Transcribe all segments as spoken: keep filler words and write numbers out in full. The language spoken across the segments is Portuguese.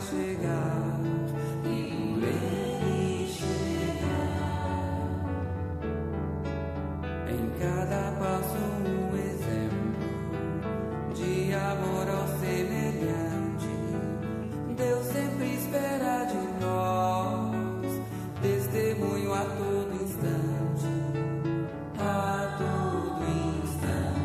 chegar e por Ele chegar. Em cada passo um exemplo de amor ao semelhante. Deus sempre espera de nós testemunho a todo instante, a todo instante.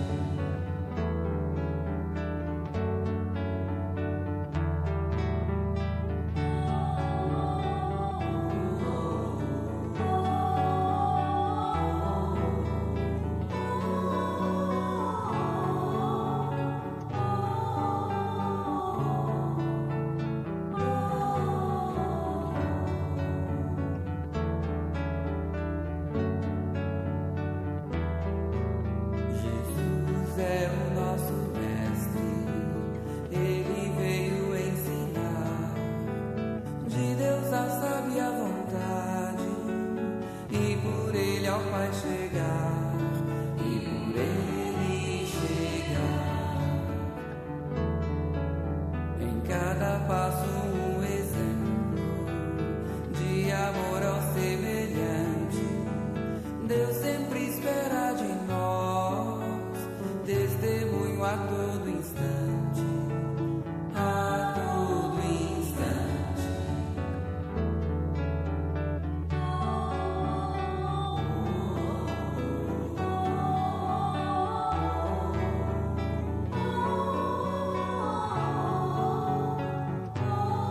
É o nosso mestre, Ele veio ensinar de Deus a sábia vontade e por Ele ao Pai chegar, e por Ele chegar. Em cada passo um exemplo de amor ao semelhante. Deus sempre espera de nós testemunho a todo instante, a todo instante. Oh, oh, oh, oh.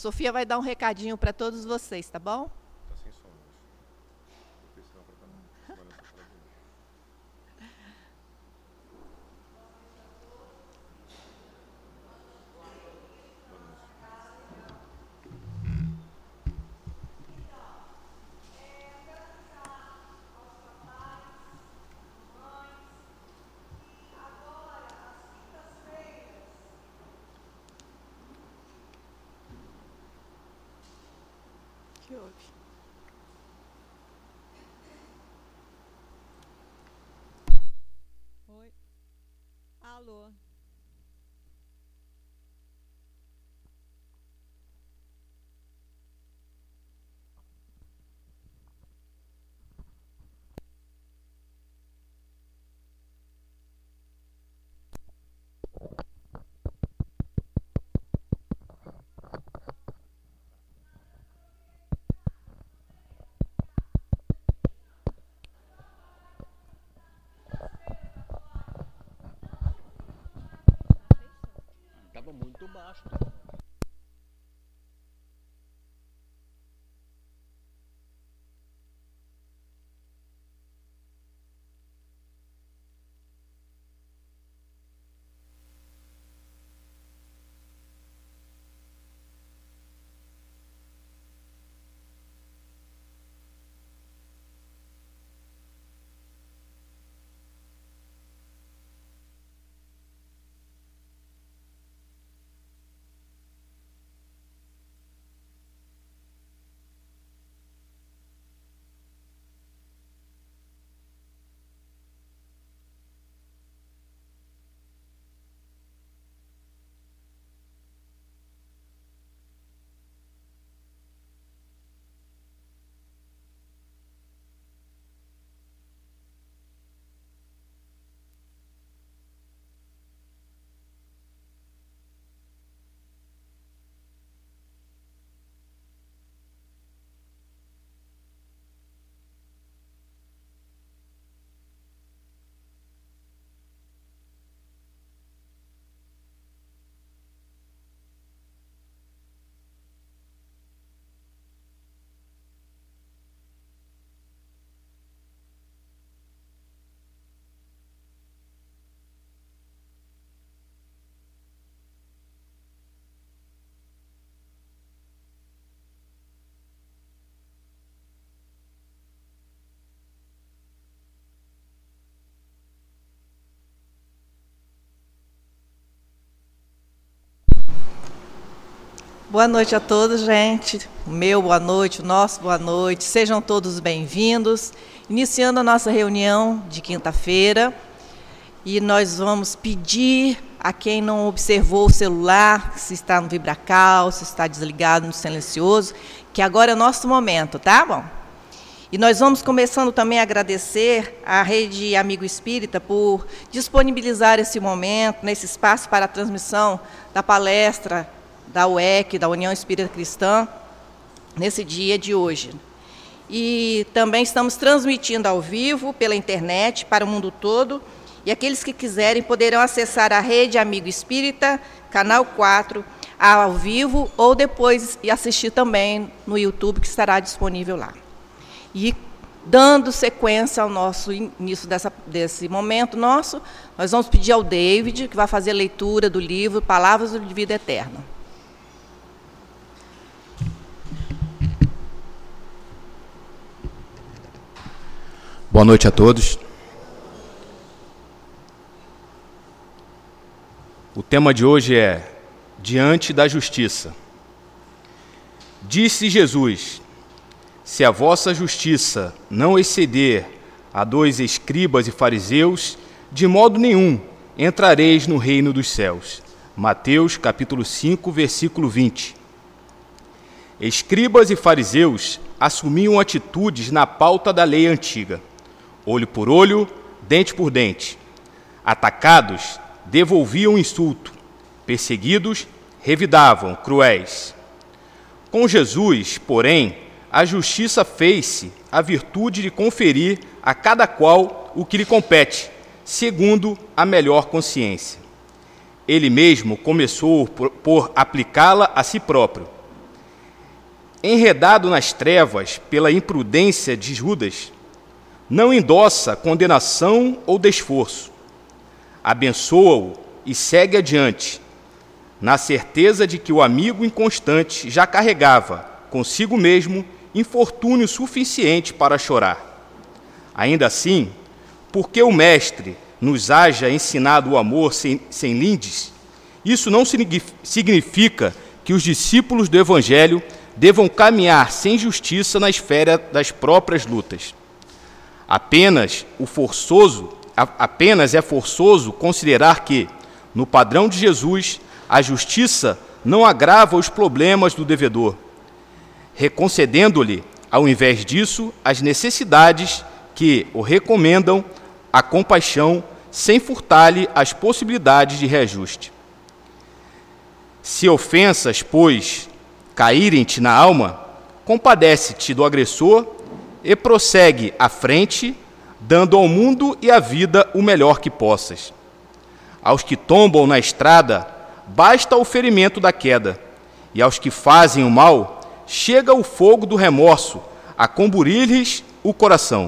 Sofia vai dar um recadinho para todos vocês, tá bom? Tá sem som. Vou ver se não pra cá. Que houve? Oi. Alô. Tava muito baixo. Boa noite a todos, gente. O meu boa noite, o nosso boa noite. Sejam todos bem-vindos. Iniciando a nossa reunião de quinta-feira. E nós vamos pedir a quem não observou o celular, se está no vibracal, se está desligado no silencioso, que agora é o nosso momento, tá bom? E nós vamos começando também a agradecer à Rede Amigo Espírita por disponibilizar esse momento, nesse espaço para a transmissão da palestra da U E C, da União Espírita Cristã, nesse dia de hoje. E também estamos transmitindo ao vivo pela internet para o mundo todo, e aqueles que quiserem poderão acessar a Rede Amigo Espírita, canal quatro, ao vivo, ou depois assistir também no YouTube, que estará disponível lá. E, dando sequência ao nosso início dessa, desse momento nosso, nós vamos pedir ao David, que vai fazer a leitura do livro Palavras de Vida Eterna. Boa noite a todos. O tema de hoje é Diante da Justiça. Disse Jesus: se a vossa justiça não exceder a dois escribas e fariseus, de modo nenhum entrareis no reino dos céus. Mateus, capítulo cinco, versículo vinte. Escribas e fariseus assumiam atitudes na pauta da lei antiga. Olho por olho, dente por dente. Atacados, devolviam insulto. Perseguidos, revidavam, cruéis. Com Jesus, porém, a justiça fez-se a virtude de conferir a cada qual o que lhe compete, segundo a melhor consciência. Ele mesmo começou por, por aplicá-la a si próprio. enredado nas trevas pela imprudência de Judas, não endossa condenação ou desforço. Abençoa-o e segue adiante, na certeza de que o amigo inconstante já carregava consigo mesmo infortúnio suficiente para chorar. Ainda assim, porque o Mestre nos haja ensinado o amor sem, sem lindes, isso não significa que os discípulos do Evangelho devam caminhar sem justiça na esfera das próprias lutas. Apenas o forçoso, apenas é forçoso considerar que, no padrão de Jesus, a justiça não agrava os problemas do devedor, reconcedendo-lhe, ao invés disso, as necessidades que o recomendam a compaixão, sem furtar-lhe as possibilidades de reajuste. Se ofensas, pois, caírem-te na alma, compadece-te do agressor e prossegue à frente, dando ao mundo e à vida o melhor que possas. Aos que tombam na estrada, basta o ferimento da queda, e aos que fazem o mal, chega o fogo do remorso a comburir-lhes o coração.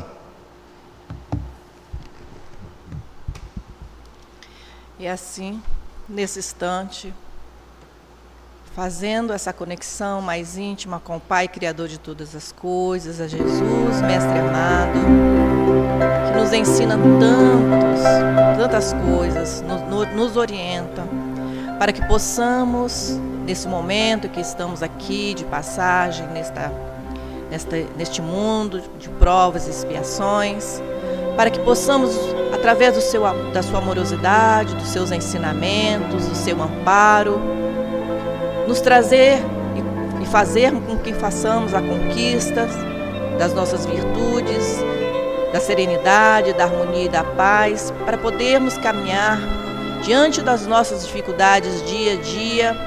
E assim, nesse instante, fazendo essa conexão mais íntima com o Pai, Criador de todas as coisas, a Jesus, Mestre amado, que nos ensina tantos, tantas coisas, nos, no, nos orienta, para que possamos, nesse momento que estamos aqui de passagem, nesta, nesta, neste mundo de provas e expiações, para que possamos, através do seu, da sua amorosidade, dos seus ensinamentos, do seu amparo, nos trazer e, e fazer com que façamos a conquista das nossas virtudes, da serenidade, da harmonia e da paz, para podermos caminhar diante das nossas dificuldades dia a dia,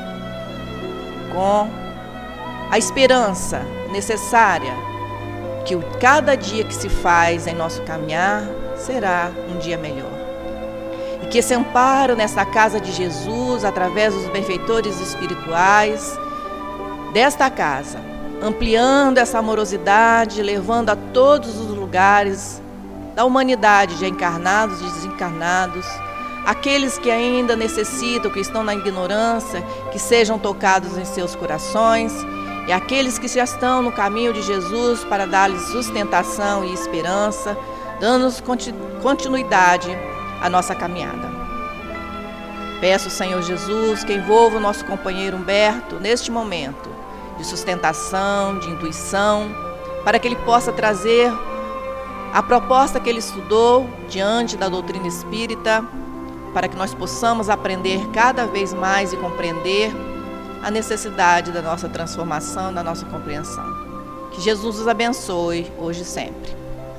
com a esperança necessária que cada dia que se faz em nosso caminhar será um dia melhor. E que esse amparo nesta casa de Jesus, através dos benfeitores espirituais desta casa, ampliando essa amorosidade, levando a todos os lugares da humanidade, de encarnados e desencarnados, aqueles que ainda necessitam, que estão na ignorância, que sejam tocados em seus corações, e aqueles que já estão no caminho de Jesus para dar-lhes sustentação e esperança, dando-nos continuidade à nossa caminhada. Peço, Senhor Jesus, que envolva o nosso companheiro Humberto neste momento de sustentação, de intuição, para que ele possa trazer a proposta que ele estudou diante da doutrina espírita, para que nós possamos aprender cada vez mais e compreender a necessidade da nossa transformação, da nossa compreensão. Que Jesus os abençoe hoje e sempre.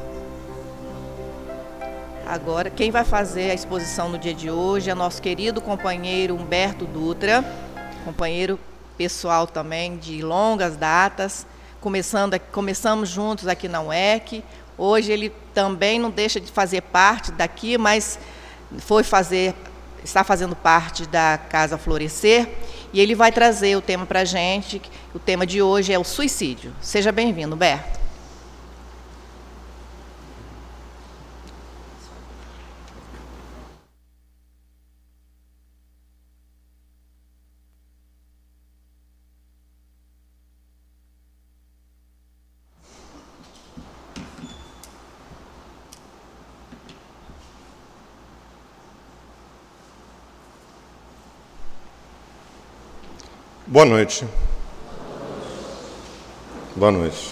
Agora, quem vai fazer a exposição no dia de hoje é nosso querido companheiro Humberto Dutra, companheiro pessoal também de longas datas, começando, começamos juntos aqui na U E C. Hoje ele também não deixa de fazer parte daqui, mas foi fazer, está fazendo parte da Casa Florescer, e ele vai trazer o tema para a gente. O tema de hoje é o suicídio. Seja bem-vindo, Humberto. Boa noite. Boa noite.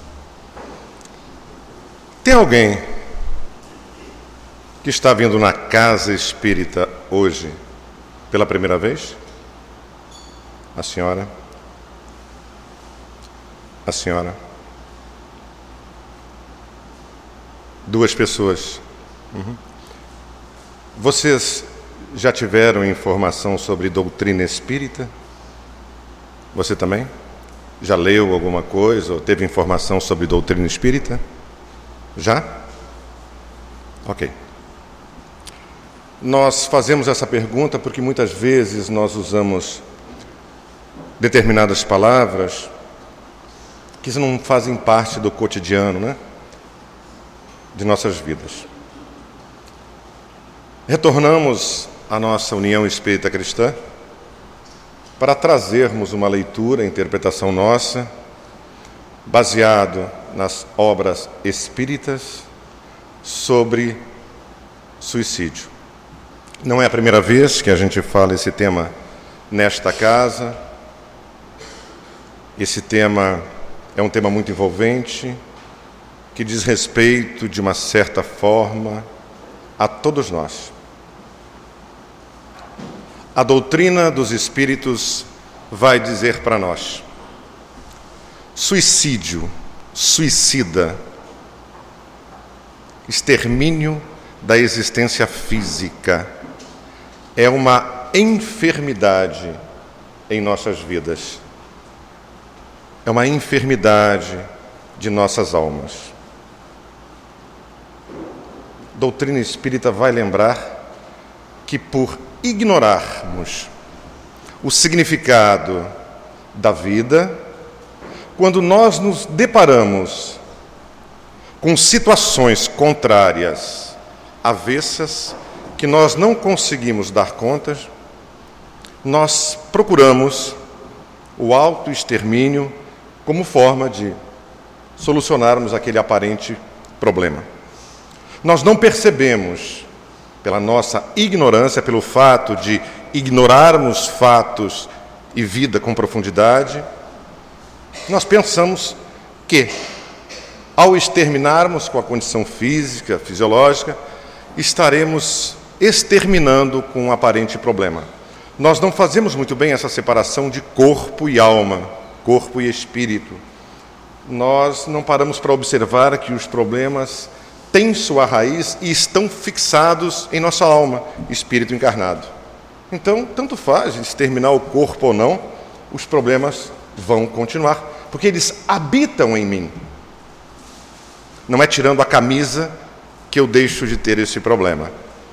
Tem alguém que está vindo na casa espírita hoje pela primeira vez? A senhora? A senhora? Duas pessoas. Uhum. Vocês já tiveram informação sobre doutrina espírita? Você também? Já leu alguma coisa ou teve informação sobre doutrina espírita? Já? Ok. Nós fazemos essa pergunta porque muitas vezes nós usamos determinadas palavras que não fazem parte do cotidiano, né, de nossas vidas. Retornamos à nossa União Espírita Cristã para trazermos uma leitura, interpretação nossa, baseado nas obras espíritas sobre suicídio. Não é a primeira vez que a gente fala esse tema nesta casa. Esse tema é um tema muito envolvente, que diz respeito, de uma certa forma, a todos nós. A doutrina dos espíritos vai dizer para nós: suicídio, suicida, extermínio da existência física, é uma enfermidade em nossas vidas. É uma enfermidade de nossas almas. A doutrina espírita vai lembrar que, por ignorarmos o significado da vida, quando nós nos deparamos com situações contrárias, avessas, que nós não conseguimos dar conta, nós procuramos o autoextermínio como forma de solucionarmos aquele aparente problema. Nós não percebemos, pela nossa ignorância, pelo fato de ignorarmos fatos e vida com profundidade, nós pensamos que, ao exterminarmos com a condição física, fisiológica, estaremos exterminando com um aparente problema. Nós não fazemos muito bem essa separação de corpo e alma, corpo e espírito. Nós não paramos para observar que os problemas têm sua raiz e estão fixados em nossa alma, espírito encarnado. Então, tanto faz exterminar o corpo ou não, os problemas vão continuar, porque eles habitam em mim. Não é tirando a camisa que eu deixo de ter esse problema.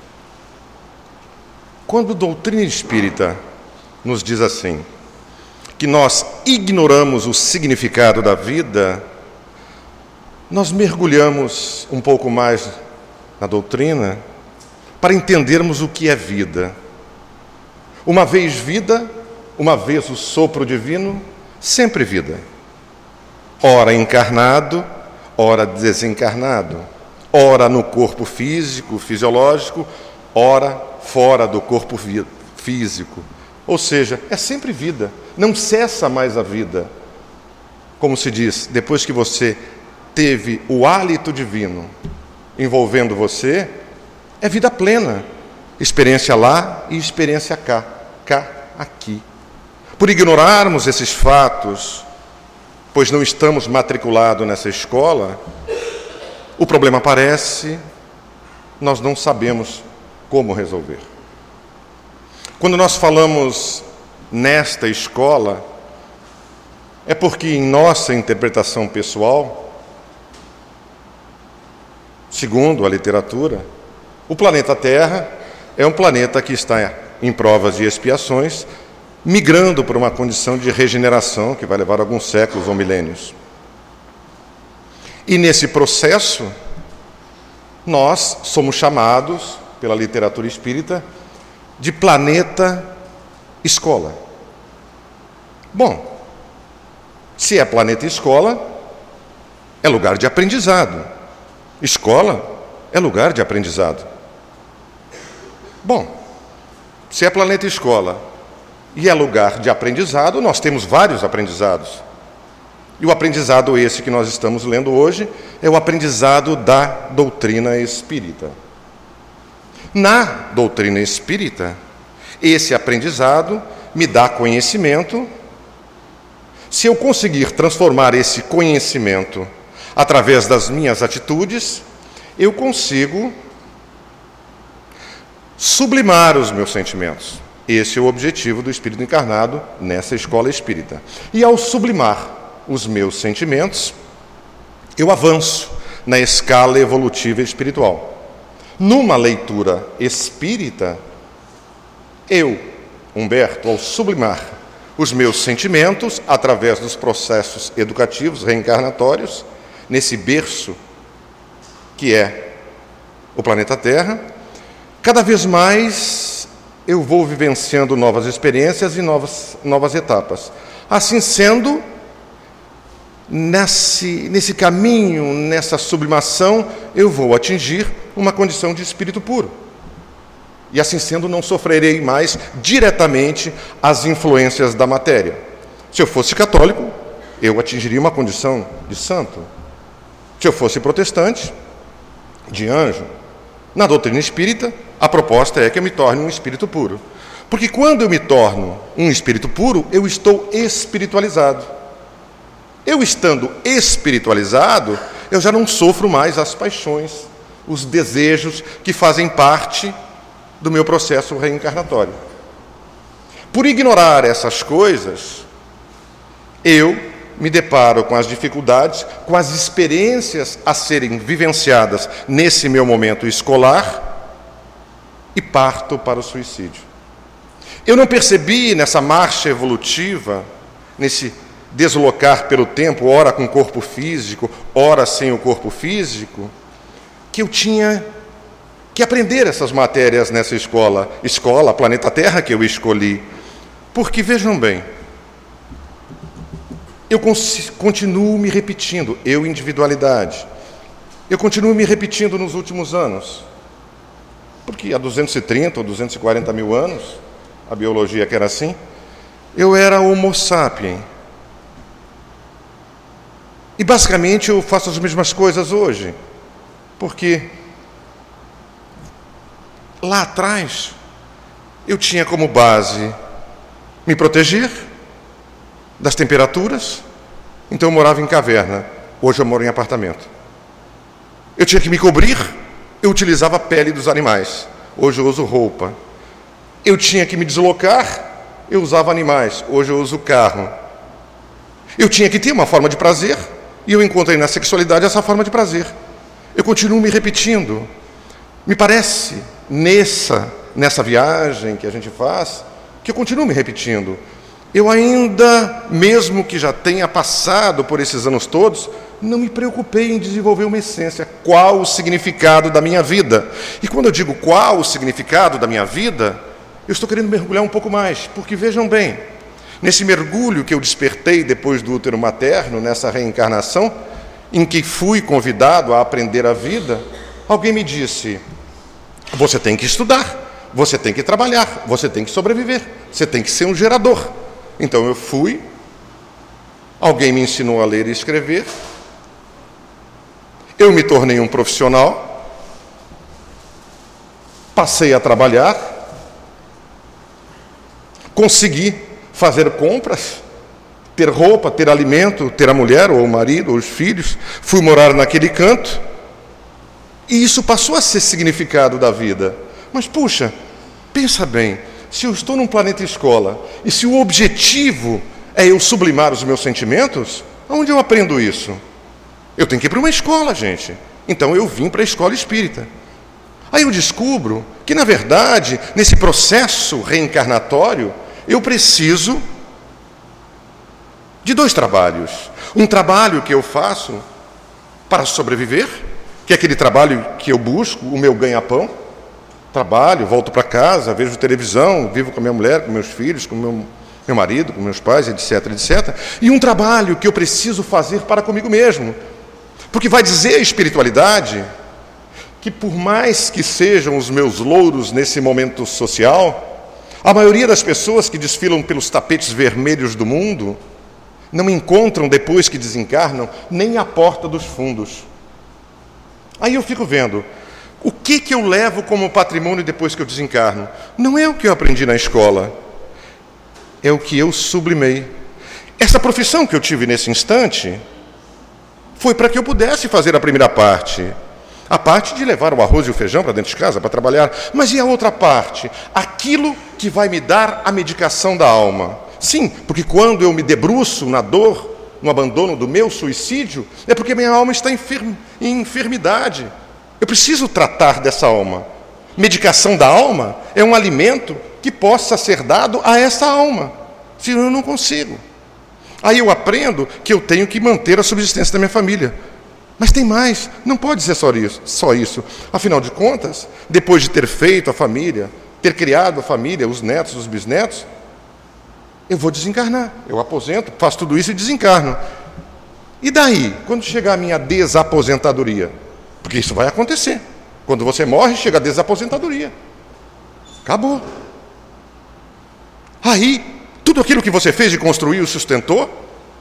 Quando a doutrina espírita nos diz assim, que nós ignoramos o significado da vida, nós mergulhamos um pouco mais na doutrina para entendermos o que é vida. Uma vez vida, uma vez o sopro divino, sempre vida. Ora encarnado, ora desencarnado. Ora no corpo físico, fisiológico, ora fora do corpo físico. Ou seja, é sempre vida. Não cessa mais a vida. Como se diz, depois que você teve o hálito divino envolvendo você, é vida plena. Experiência lá e experiência cá. Cá, aqui. Por ignorarmos esses fatos, pois não estamos matriculados nessa escola, o problema aparece, nós não sabemos como resolver. Quando nós falamos nesta escola, é porque em nossa interpretação pessoal, segundo a literatura, o planeta Terra é um planeta que está em provas e expiações, migrando para uma condição de regeneração que vai levar alguns séculos ou milênios. E nesse processo, nós somos chamados, pela literatura espírita, de planeta escola. Bom, se é planeta escola, é lugar de aprendizado. Escola é lugar de aprendizado. Bom, se é planeta escola e é lugar de aprendizado, nós temos vários aprendizados. E o aprendizado esse que nós estamos lendo hoje é o aprendizado da doutrina espírita. Na doutrina espírita, esse aprendizado me dá conhecimento. Se eu conseguir transformar esse conhecimento através das minhas atitudes, eu consigo sublimar os meus sentimentos. Esse é o objetivo do espírito encarnado nessa escola espírita. E ao sublimar os meus sentimentos, eu avanço na escala evolutiva espiritual. Numa leitura espírita, eu, Humberto, ao sublimar os meus sentimentos, através dos processos educativos, reencarnatórios, nesse berço que é o planeta Terra. Cada vez mais eu vou vivenciando novas experiências e novas, novas etapas. Assim sendo, nesse, nesse caminho, nessa sublimação, eu vou atingir uma condição de espírito puro. E assim sendo, não sofrerei mais diretamente as influências da matéria. Se eu fosse católico, eu atingiria uma condição de santo. Se eu fosse protestante, de anjo. Na doutrina espírita, a proposta é que eu me torne um espírito puro. Porque quando eu me torno um espírito puro, eu estou espiritualizado. Eu estando espiritualizado, eu já não sofro mais as paixões, os desejos que fazem parte do meu processo reencarnatório. Por ignorar essas coisas, eu me deparo com as dificuldades, com as experiências a serem vivenciadas nesse meu momento escolar e parto para o suicídio. Eu não percebi nessa marcha evolutiva, nesse deslocar pelo tempo, ora com o corpo físico, ora sem o corpo físico, que eu tinha que aprender essas matérias nessa escola, escola, planeta Terra, que eu escolhi. Porque, vejam bem, eu continuo me repetindo, eu, individualidade, eu continuo me repetindo nos últimos anos. Porque há duzentos e trinta ou duzentos e quarenta mil anos, a biologia que era assim, eu era homo sapiens. E basicamente eu faço as mesmas coisas hoje. Porque lá atrás eu tinha como base me proteger das temperaturas, então eu morava em caverna. Hoje eu moro em apartamento. Eu tinha que me cobrir, eu utilizava a pele dos animais. Hoje eu uso roupa. Eu tinha que me deslocar, eu usava animais. Hoje eu uso carro. Eu tinha que ter uma forma de prazer, e eu encontrei na sexualidade essa forma de prazer. Eu continuo me repetindo. Me parece, nessa, nessa viagem que a gente faz, que eu continuo me repetindo. Eu ainda, mesmo que já tenha passado por esses anos todos, não me preocupei em desenvolver uma essência. Qual o significado da minha vida? E quando eu digo qual o significado da minha vida, eu estou querendo mergulhar um pouco mais, porque vejam bem, nesse mergulho que eu despertei depois do útero materno, nessa reencarnação, em que fui convidado a aprender a vida, alguém me disse: você tem que estudar, você tem que trabalhar, você tem que sobreviver, você tem que ser um gerador. Então eu fui, alguém me ensinou a ler e escrever, eu me tornei um profissional, passei a trabalhar, consegui fazer compras, ter roupa, ter alimento, ter a mulher ou o marido ou os filhos, fui morar naquele canto, e isso passou a ser significado da vida. Mas puxa, pensa bem, se eu estou num planeta escola, e se o objetivo é eu sublimar os meus sentimentos, onde eu aprendo isso? Eu tenho que ir para uma escola, gente. Então eu vim para a escola espírita. Aí eu descubro que, na verdade, nesse processo reencarnatório, eu preciso de dois trabalhos. Um trabalho que eu faço para sobreviver, que é aquele trabalho que eu busco, o meu ganha-pão. Trabalho, volto para casa, vejo televisão, vivo com a minha mulher, com meus filhos, com meu, meu marido, com meus pais, etc, etcétera. E um trabalho que eu preciso fazer para comigo mesmo. Porque vai dizer a espiritualidade que, por mais que sejam os meus louros nesse momento social, a maioria das pessoas que desfilam pelos tapetes vermelhos do mundo não encontram, depois que desencarnam, nem a porta dos fundos. Aí eu fico vendo, o que, que eu levo como patrimônio depois que eu desencarno? Não é o que eu aprendi na escola, é o que eu sublimei. Essa profissão que eu tive nesse instante foi para que eu pudesse fazer a primeira parte. A parte de levar o arroz e o feijão para dentro de casa, para trabalhar. Mas e a outra parte? Aquilo que vai me dar a medicação da alma. Sim, porque quando eu me debruço na dor, no abandono do meu suicídio, é porque minha alma está enferm- em enfermidade. Eu preciso tratar dessa alma. Medicação da alma é um alimento que possa ser dado a essa alma. senão eu não consigo. Aí eu aprendo que eu tenho que manter a subsistência da minha família. Mas tem mais, não pode ser só isso, só isso. Afinal de contas, depois de ter feito a família, ter criado a família, os netos, os bisnetos, eu vou desencarnar. Eu aposento, faço tudo isso e desencarno. E daí, quando chegar a minha desaposentadoria? Porque isso vai acontecer. Quando você morre, chega a desaposentadoria. Acabou. Aí, tudo aquilo que você fez e construiu e sustentou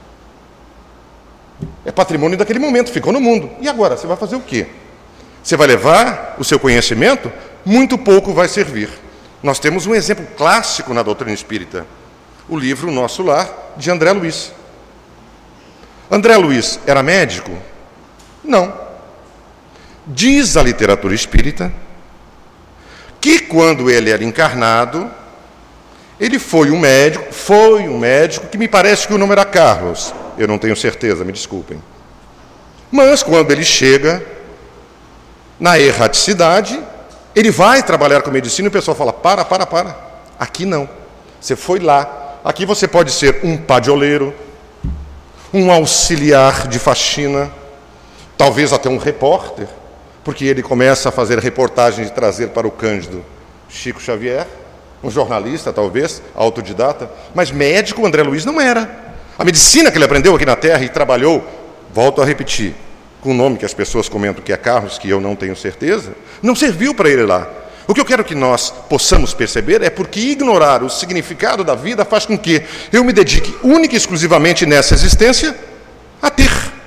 é patrimônio daquele momento, ficou no mundo. E agora, você vai fazer o quê? Você vai levar o seu conhecimento? Muito pouco vai servir. Nós temos um exemplo clássico na doutrina espírita. O livro Nosso Lar, de André Luiz. André Luiz era médico? Não. Diz a literatura espírita que quando ele era encarnado, ele foi um médico, foi um médico, que me parece que o nome era Carlos. Eu não tenho certeza, me desculpem. Mas quando ele chega na erraticidade, ele vai trabalhar com medicina e o pessoal fala, para, para, para. Aqui não. Você foi lá. Aqui você pode ser um padioleiro, um auxiliar de faxina, talvez até um repórter, porque ele começa a fazer reportagem de trazer para o Cândido Chico Xavier, um jornalista talvez, autodidata, mas médico André Luiz não era. A medicina que ele aprendeu aqui na Terra e trabalhou, volto a repetir, com o nome que as pessoas comentam que é Carlos, que eu não tenho certeza, não serviu para ele lá. O que eu quero que nós possamos perceber é porque ignorar o significado da vida faz com que eu me dedique única e exclusivamente nessa existência a ter.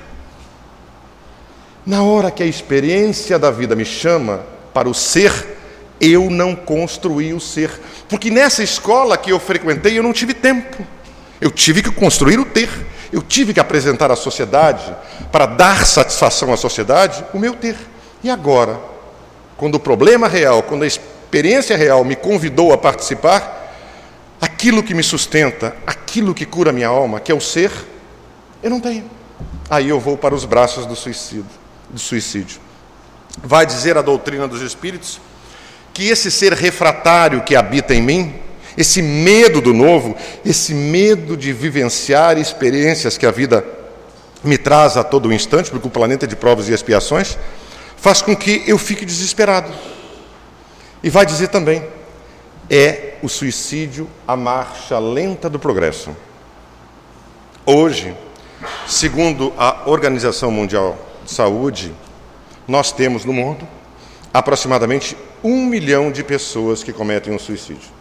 Na hora que a experiência da vida me chama para o ser, eu não construí o ser. Porque nessa escola que eu frequentei, eu não tive tempo. Eu tive que construir o ter. Eu tive que apresentar à sociedade, para dar satisfação à sociedade, o meu ter. E agora, quando o problema real, quando a experiência real me convidou a participar, aquilo que me sustenta, aquilo que cura a minha alma, que é o ser, eu não tenho. Aí eu vou para os braços do suicídio. Do suicídio. Vai dizer a doutrina dos espíritos que esse ser refratário que habita em mim, esse medo do novo, esse medo de vivenciar experiências que a vida me traz a todo instante, porque o planeta é de provas e expiações, faz com que eu fique desesperado. E vai dizer também, é o suicídio a marcha lenta do progresso. Hoje, segundo a Organização Mundial de Saúde, nós temos no mundo aproximadamente um milhão de pessoas que cometem um suicídio.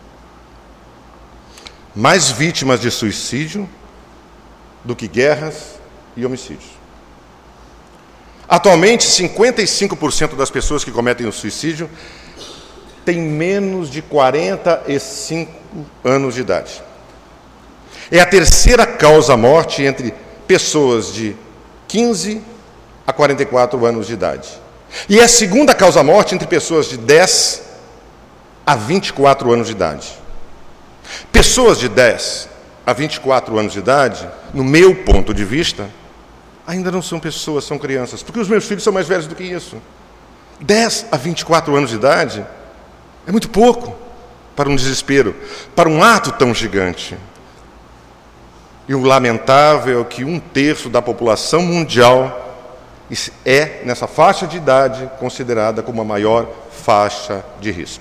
Mais vítimas de suicídio do que guerras e homicídios. Atualmente, cinquenta e cinco por cento das pessoas que cometem o suicídio têm menos de quarenta e cinco anos de idade. É a terceira causa-morte entre pessoas de quinze a quarenta e quatro anos de idade. E é a segunda causa-morte entre pessoas de dez a vinte e quatro anos de idade. Pessoas de dez a vinte e quatro anos de idade, no meu ponto de vista, ainda não são pessoas, são crianças, porque os meus filhos são mais velhos do que isso. dez a vinte e quatro anos de idade é muito pouco para um desespero, para um ato tão gigante. E o lamentável é que um terço da população mundial é, nessa faixa de idade, considerada como a maior faixa de risco.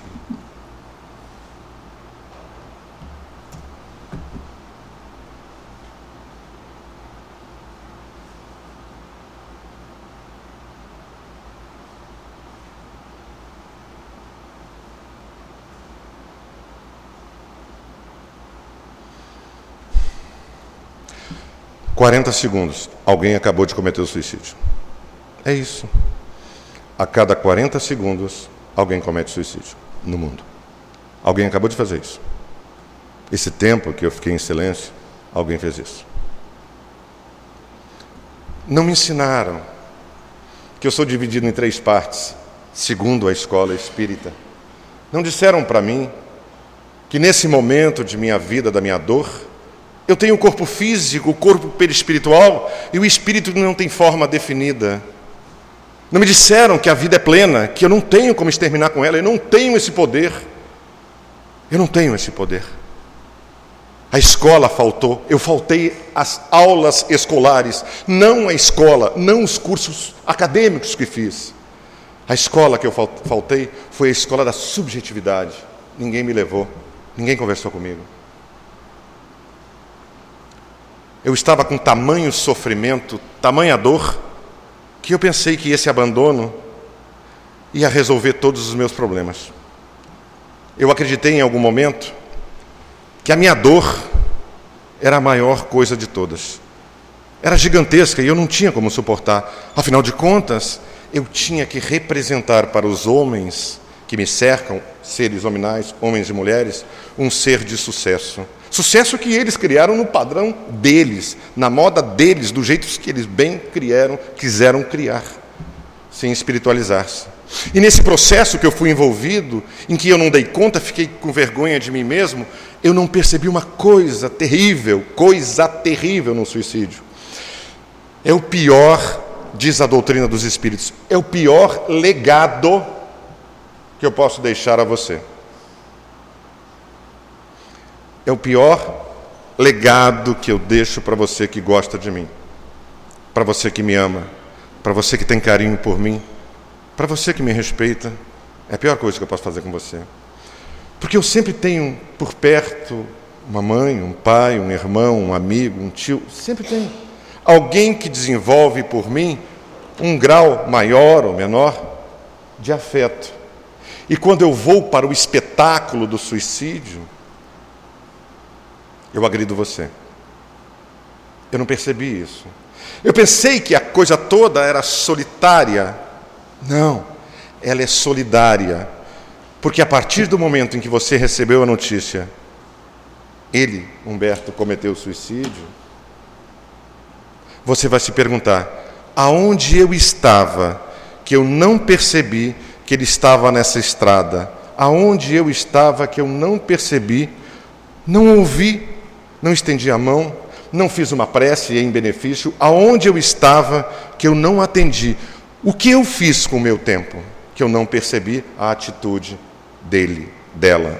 quarenta segundos, alguém acabou de cometer o suicídio. É isso. A cada quarenta segundos, alguém comete suicídio no mundo. Alguém acabou de fazer isso. Esse tempo que eu fiquei em silêncio, alguém fez isso. Não me ensinaram que eu sou dividido em três partes, segundo a escola espírita. Não disseram para mim que nesse momento de minha vida, da minha dor, eu tenho o corpo físico, o corpo perispiritual, e o espírito não tem forma definida. Não me disseram que a vida é plena, que eu não tenho como exterminar com ela, eu não tenho esse poder. Eu não tenho esse poder. A escola faltou, eu faltei às aulas escolares, não a escola, não os cursos acadêmicos que fiz. A escola que eu faltei foi a escola da subjetividade. Ninguém me levou, ninguém conversou comigo. Eu estava com tamanho sofrimento, tamanha dor, que eu pensei que esse abandono ia resolver todos os meus problemas. Eu acreditei em algum momento que a minha dor era a maior coisa de todas. Era gigantesca e eu não tinha como suportar. Afinal de contas, eu tinha que representar para os homens que me cercam, seres hominais, homens e mulheres, um ser de sucesso. Sucesso que eles criaram no padrão deles, na moda deles, do jeito que eles bem criaram, quiseram criar, sem espiritualizar-se. E nesse processo que eu fui envolvido, em que eu não dei conta, fiquei com vergonha de mim mesmo, eu não percebi uma coisa terrível, coisa terrível no suicídio. É o pior, diz a doutrina dos espíritos, é o pior legado que eu posso deixar a você. É o pior legado que eu deixo para você que gosta de mim, para você que me ama, para você que tem carinho por mim, para você que me respeita. É a pior coisa que eu posso fazer com você. Porque eu sempre tenho por perto uma mãe, um pai, um irmão, um amigo, um tio, sempre tenho alguém que desenvolve por mim um grau maior ou menor de afeto. E quando eu vou para o espetáculo do suicídio, eu agrido você. Eu não percebi isso. Eu pensei que a coisa toda era solitária. Não, ela é solidária. Porque a partir do momento em que você recebeu a notícia, ele, Humberto, cometeu suicídio, você vai se perguntar, aonde eu estava que eu não percebi que ele estava nessa estrada? Aonde eu estava que eu não percebi, não ouvi, não estendi a mão, não fiz uma prece em benefício? Aonde eu estava que eu não atendi? O que eu fiz com o meu tempo que eu não percebi a atitude dele, dela?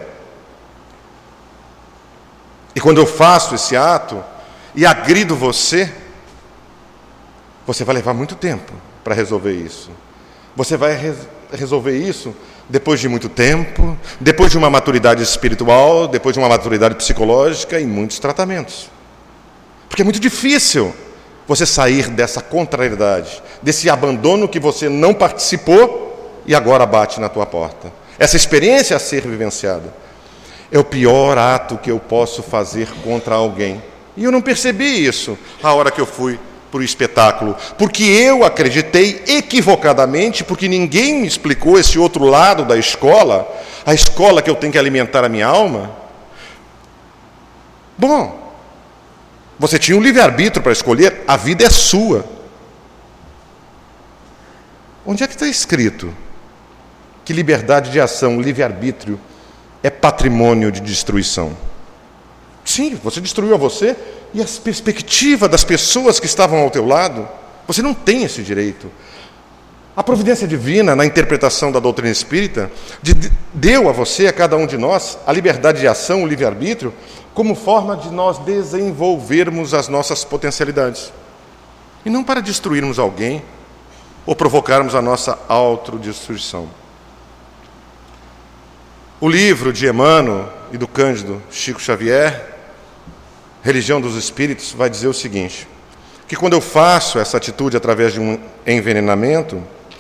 E quando eu faço esse ato e agrido você, você vai levar muito tempo para resolver isso. Você vai re- resolver isso depois de muito tempo, depois de uma maturidade espiritual, depois de uma maturidade psicológica e muitos tratamentos. Porque é muito difícil você sair dessa contrariedade, desse abandono que você não participou e agora bate na tua porta. Essa experiência a ser vivenciada é o pior ato que eu posso fazer contra alguém. E eu não percebi isso a hora que eu fui para o espetáculo, porque eu acreditei equivocadamente, porque ninguém me explicou esse outro lado da escola, a escola que eu tenho que alimentar a minha alma. Bom, você tinha um livre-arbítrio para escolher, a vida é sua. Onde é que está escrito que liberdade de ação, livre-arbítrio, é patrimônio de destruição? Sim, você destruiu a você e a perspectiva das pessoas que estavam ao teu lado. Você não tem esse direito. A providência divina, na interpretação da doutrina espírita, de, deu a você, a cada um de nós, a liberdade de ação, o livre-arbítrio, como forma de nós desenvolvermos as nossas potencialidades. E não para destruirmos alguém ou provocarmos a nossa autodestruição. O livro de Emmanuel e do Cândido Chico Xavier, Religião dos Espíritos, vai dizer o seguinte, que quando eu faço essa atitude através de um envenenamento,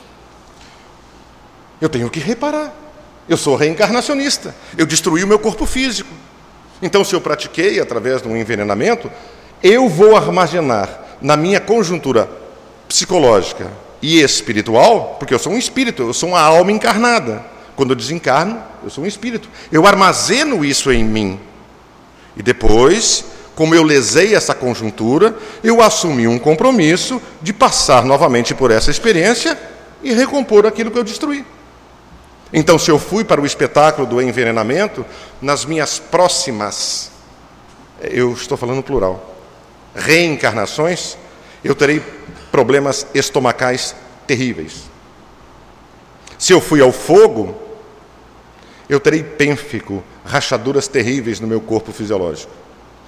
eu tenho que reparar. Eu sou reencarnacionista, eu destruí o meu corpo físico. Então, se eu pratiquei através de um envenenamento, eu vou armazenar na minha conjuntura psicológica e espiritual, porque eu sou um espírito, eu sou uma alma encarnada. Quando eu desencarno, eu sou um espírito. Eu armazeno isso em mim. E depois, como eu lesei essa conjuntura, eu assumi um compromisso de passar novamente por essa experiência e recompor aquilo que eu destruí. Então, se eu fui para o espetáculo do envenenamento, nas minhas próximas, eu estou falando plural, reencarnações, eu terei problemas estomacais terríveis. Se eu fui ao fogo, eu terei pênfico, rachaduras terríveis no meu corpo fisiológico.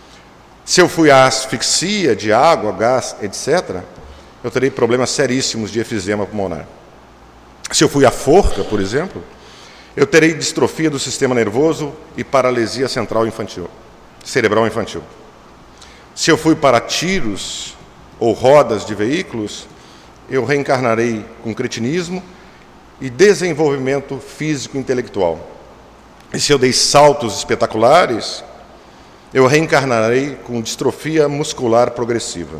Se eu fui à asfixia de água, gás, etcétera, eu terei problemas seríssimos de efizema pulmonar. Se eu fui à forca, por exemplo, eu terei distrofia do sistema nervoso e paralisia central infantil, cerebral infantil. Se eu fui para tiros ou rodas de veículos, eu reencarnarei com cretinismo e desenvolvimento físico-intelectual. E se eu dei saltos espetaculares, eu reencarnarei com distrofia muscular progressiva,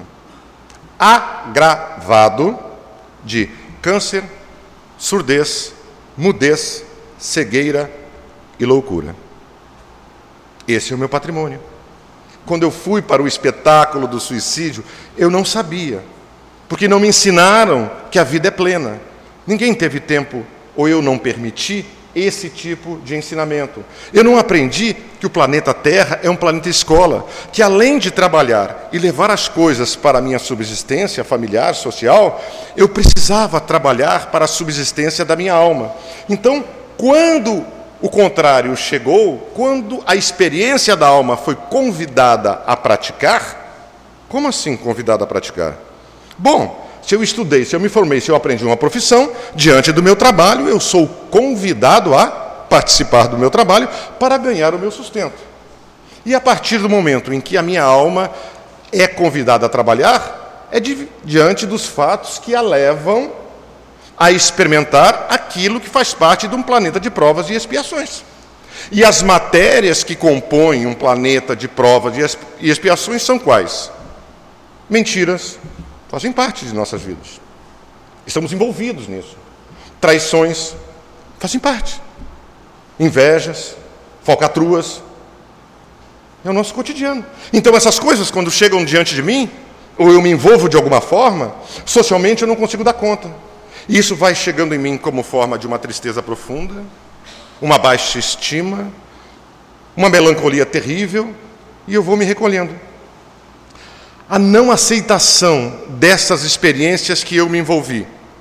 agravado de câncer, surdez, mudez, cegueira e loucura. Esse é o meu patrimônio. Quando eu fui para o espetáculo do suicídio, eu não sabia, porque não me ensinaram que a vida é plena. Ninguém teve tempo, ou eu não permiti, esse tipo de ensinamento. Eu não aprendi que o planeta Terra é um planeta escola, que além de trabalhar e levar as coisas para a minha subsistência familiar, social, eu precisava trabalhar para a subsistência da minha alma. Então, quando o contrário chegou, quando a experiência da alma foi convidada a praticar, como assim convidada a praticar? Bom, se eu estudei, se eu me formei, se eu aprendi uma profissão, diante do meu trabalho, eu sou convidado a participar do meu trabalho para ganhar o meu sustento. E a partir do momento em que a minha alma é convidada a trabalhar, é di- diante dos fatos que a levam a experimentar aquilo que faz parte de um planeta de provas e expiações. E as matérias que compõem um planeta de provas e expiações são quais? Mentiras. Fazem parte de nossas vidas. Estamos envolvidos nisso. Traições fazem parte. Invejas, falcatruas. É o nosso cotidiano. Então essas coisas, quando chegam diante de mim, ou eu me envolvo de alguma forma, socialmente eu não consigo dar conta. E isso vai chegando em mim como forma de uma tristeza profunda, uma baixa estima, uma melancolia terrível, e eu vou me recolhendo. A não aceitação dessas experiências que eu me envolvi.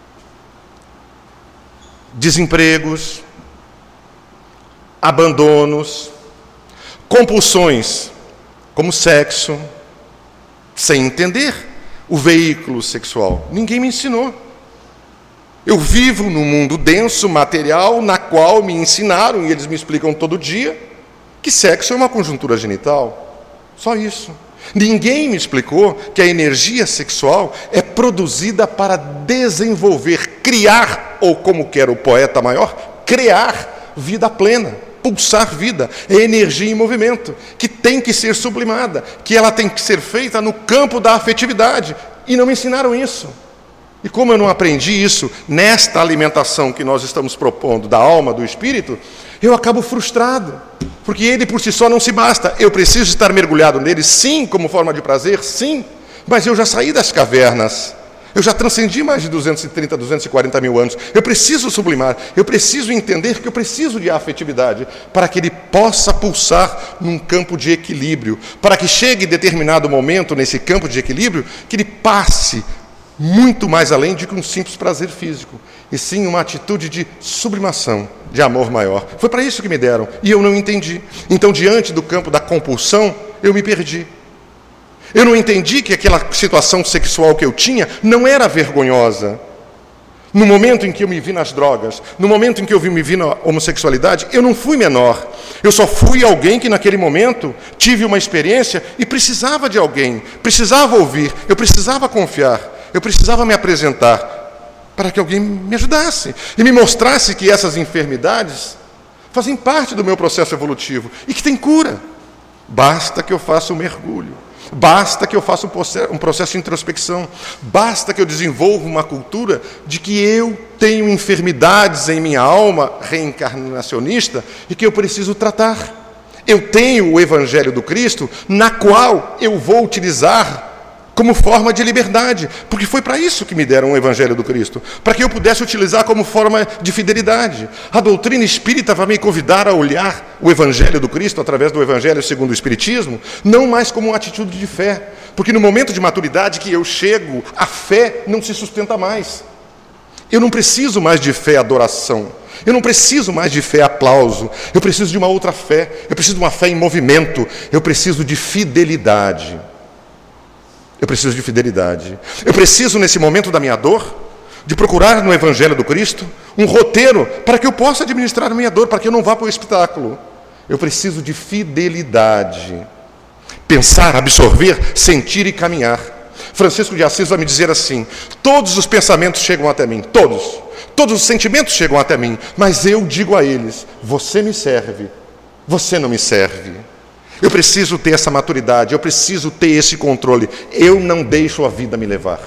Desempregos, abandonos, compulsões, como sexo, sem entender o veículo sexual. Ninguém me ensinou. Eu vivo num mundo denso, material, na qual me ensinaram, e eles me explicam todo dia, que sexo é uma conjuntura genital. Só isso. Ninguém me explicou que a energia sexual é produzida para desenvolver, criar, ou como quer o poeta maior, criar vida plena, pulsar vida. É energia em movimento, que tem que ser sublimada, que ela tem que ser feita no campo da afetividade. E não me ensinaram isso. E como eu não aprendi isso nesta alimentação que nós estamos propondo da alma, do espírito, eu acabo frustrado, porque ele por si só não se basta. Eu preciso estar mergulhado nele, sim, como forma de prazer, sim, mas eu já saí das cavernas, eu já transcendi mais de duzentos e trinta, duzentos e quarenta mil anos. Eu preciso sublimar, eu preciso entender que eu preciso de afetividade para que ele possa pulsar num campo de equilíbrio, para que chegue determinado momento nesse campo de equilíbrio, que ele passe muito mais além de que um simples prazer físico, e sim uma atitude de sublimação, de amor maior. Foi para isso que me deram, e eu não entendi. Então, diante do campo da compulsão, eu me perdi. Eu não entendi que aquela situação sexual que eu tinha não era vergonhosa. No momento em que eu me vi nas drogas, no momento em que eu me vi na homossexualidade, eu não fui menor. Eu só fui alguém que naquele momento tive uma experiência e precisava de alguém, precisava ouvir, eu precisava confiar. Eu precisava me apresentar para que alguém me ajudasse e me mostrasse que essas enfermidades fazem parte do meu processo evolutivo e que tem cura. Basta que eu faça um mergulho, basta que eu faça um processo de introspecção, basta que eu desenvolva uma cultura de que eu tenho enfermidades em minha alma reencarnacionista e que eu preciso tratar. Eu tenho o Evangelho do Cristo, na qual eu vou utilizar como forma de liberdade, porque foi para isso que me deram o Evangelho do Cristo, para que eu pudesse utilizar como forma de fidelidade. A doutrina espírita vai me convidar a olhar o Evangelho do Cristo, através do Evangelho segundo o Espiritismo, não mais como uma atitude de fé, porque no momento de maturidade que eu chego, a fé não se sustenta mais. Eu não preciso mais de fé e adoração. Eu não preciso mais de fé aplauso. Eu preciso de uma outra fé. Eu preciso de uma fé em movimento. Eu preciso de fidelidade. Eu preciso de fidelidade. Eu preciso, nesse momento da minha dor, de procurar no Evangelho do Cristo um roteiro para que eu possa administrar a minha dor, para que eu não vá para o espetáculo. Eu preciso de fidelidade. Pensar, absorver, sentir e caminhar. Francisco de Assis vai me dizer assim: todos os pensamentos chegam até mim, todos. Todos os sentimentos chegam até mim, mas eu digo a eles: você me serve, você não me serve. Eu preciso ter essa maturidade, eu preciso ter esse controle. Eu não deixo a vida me levar.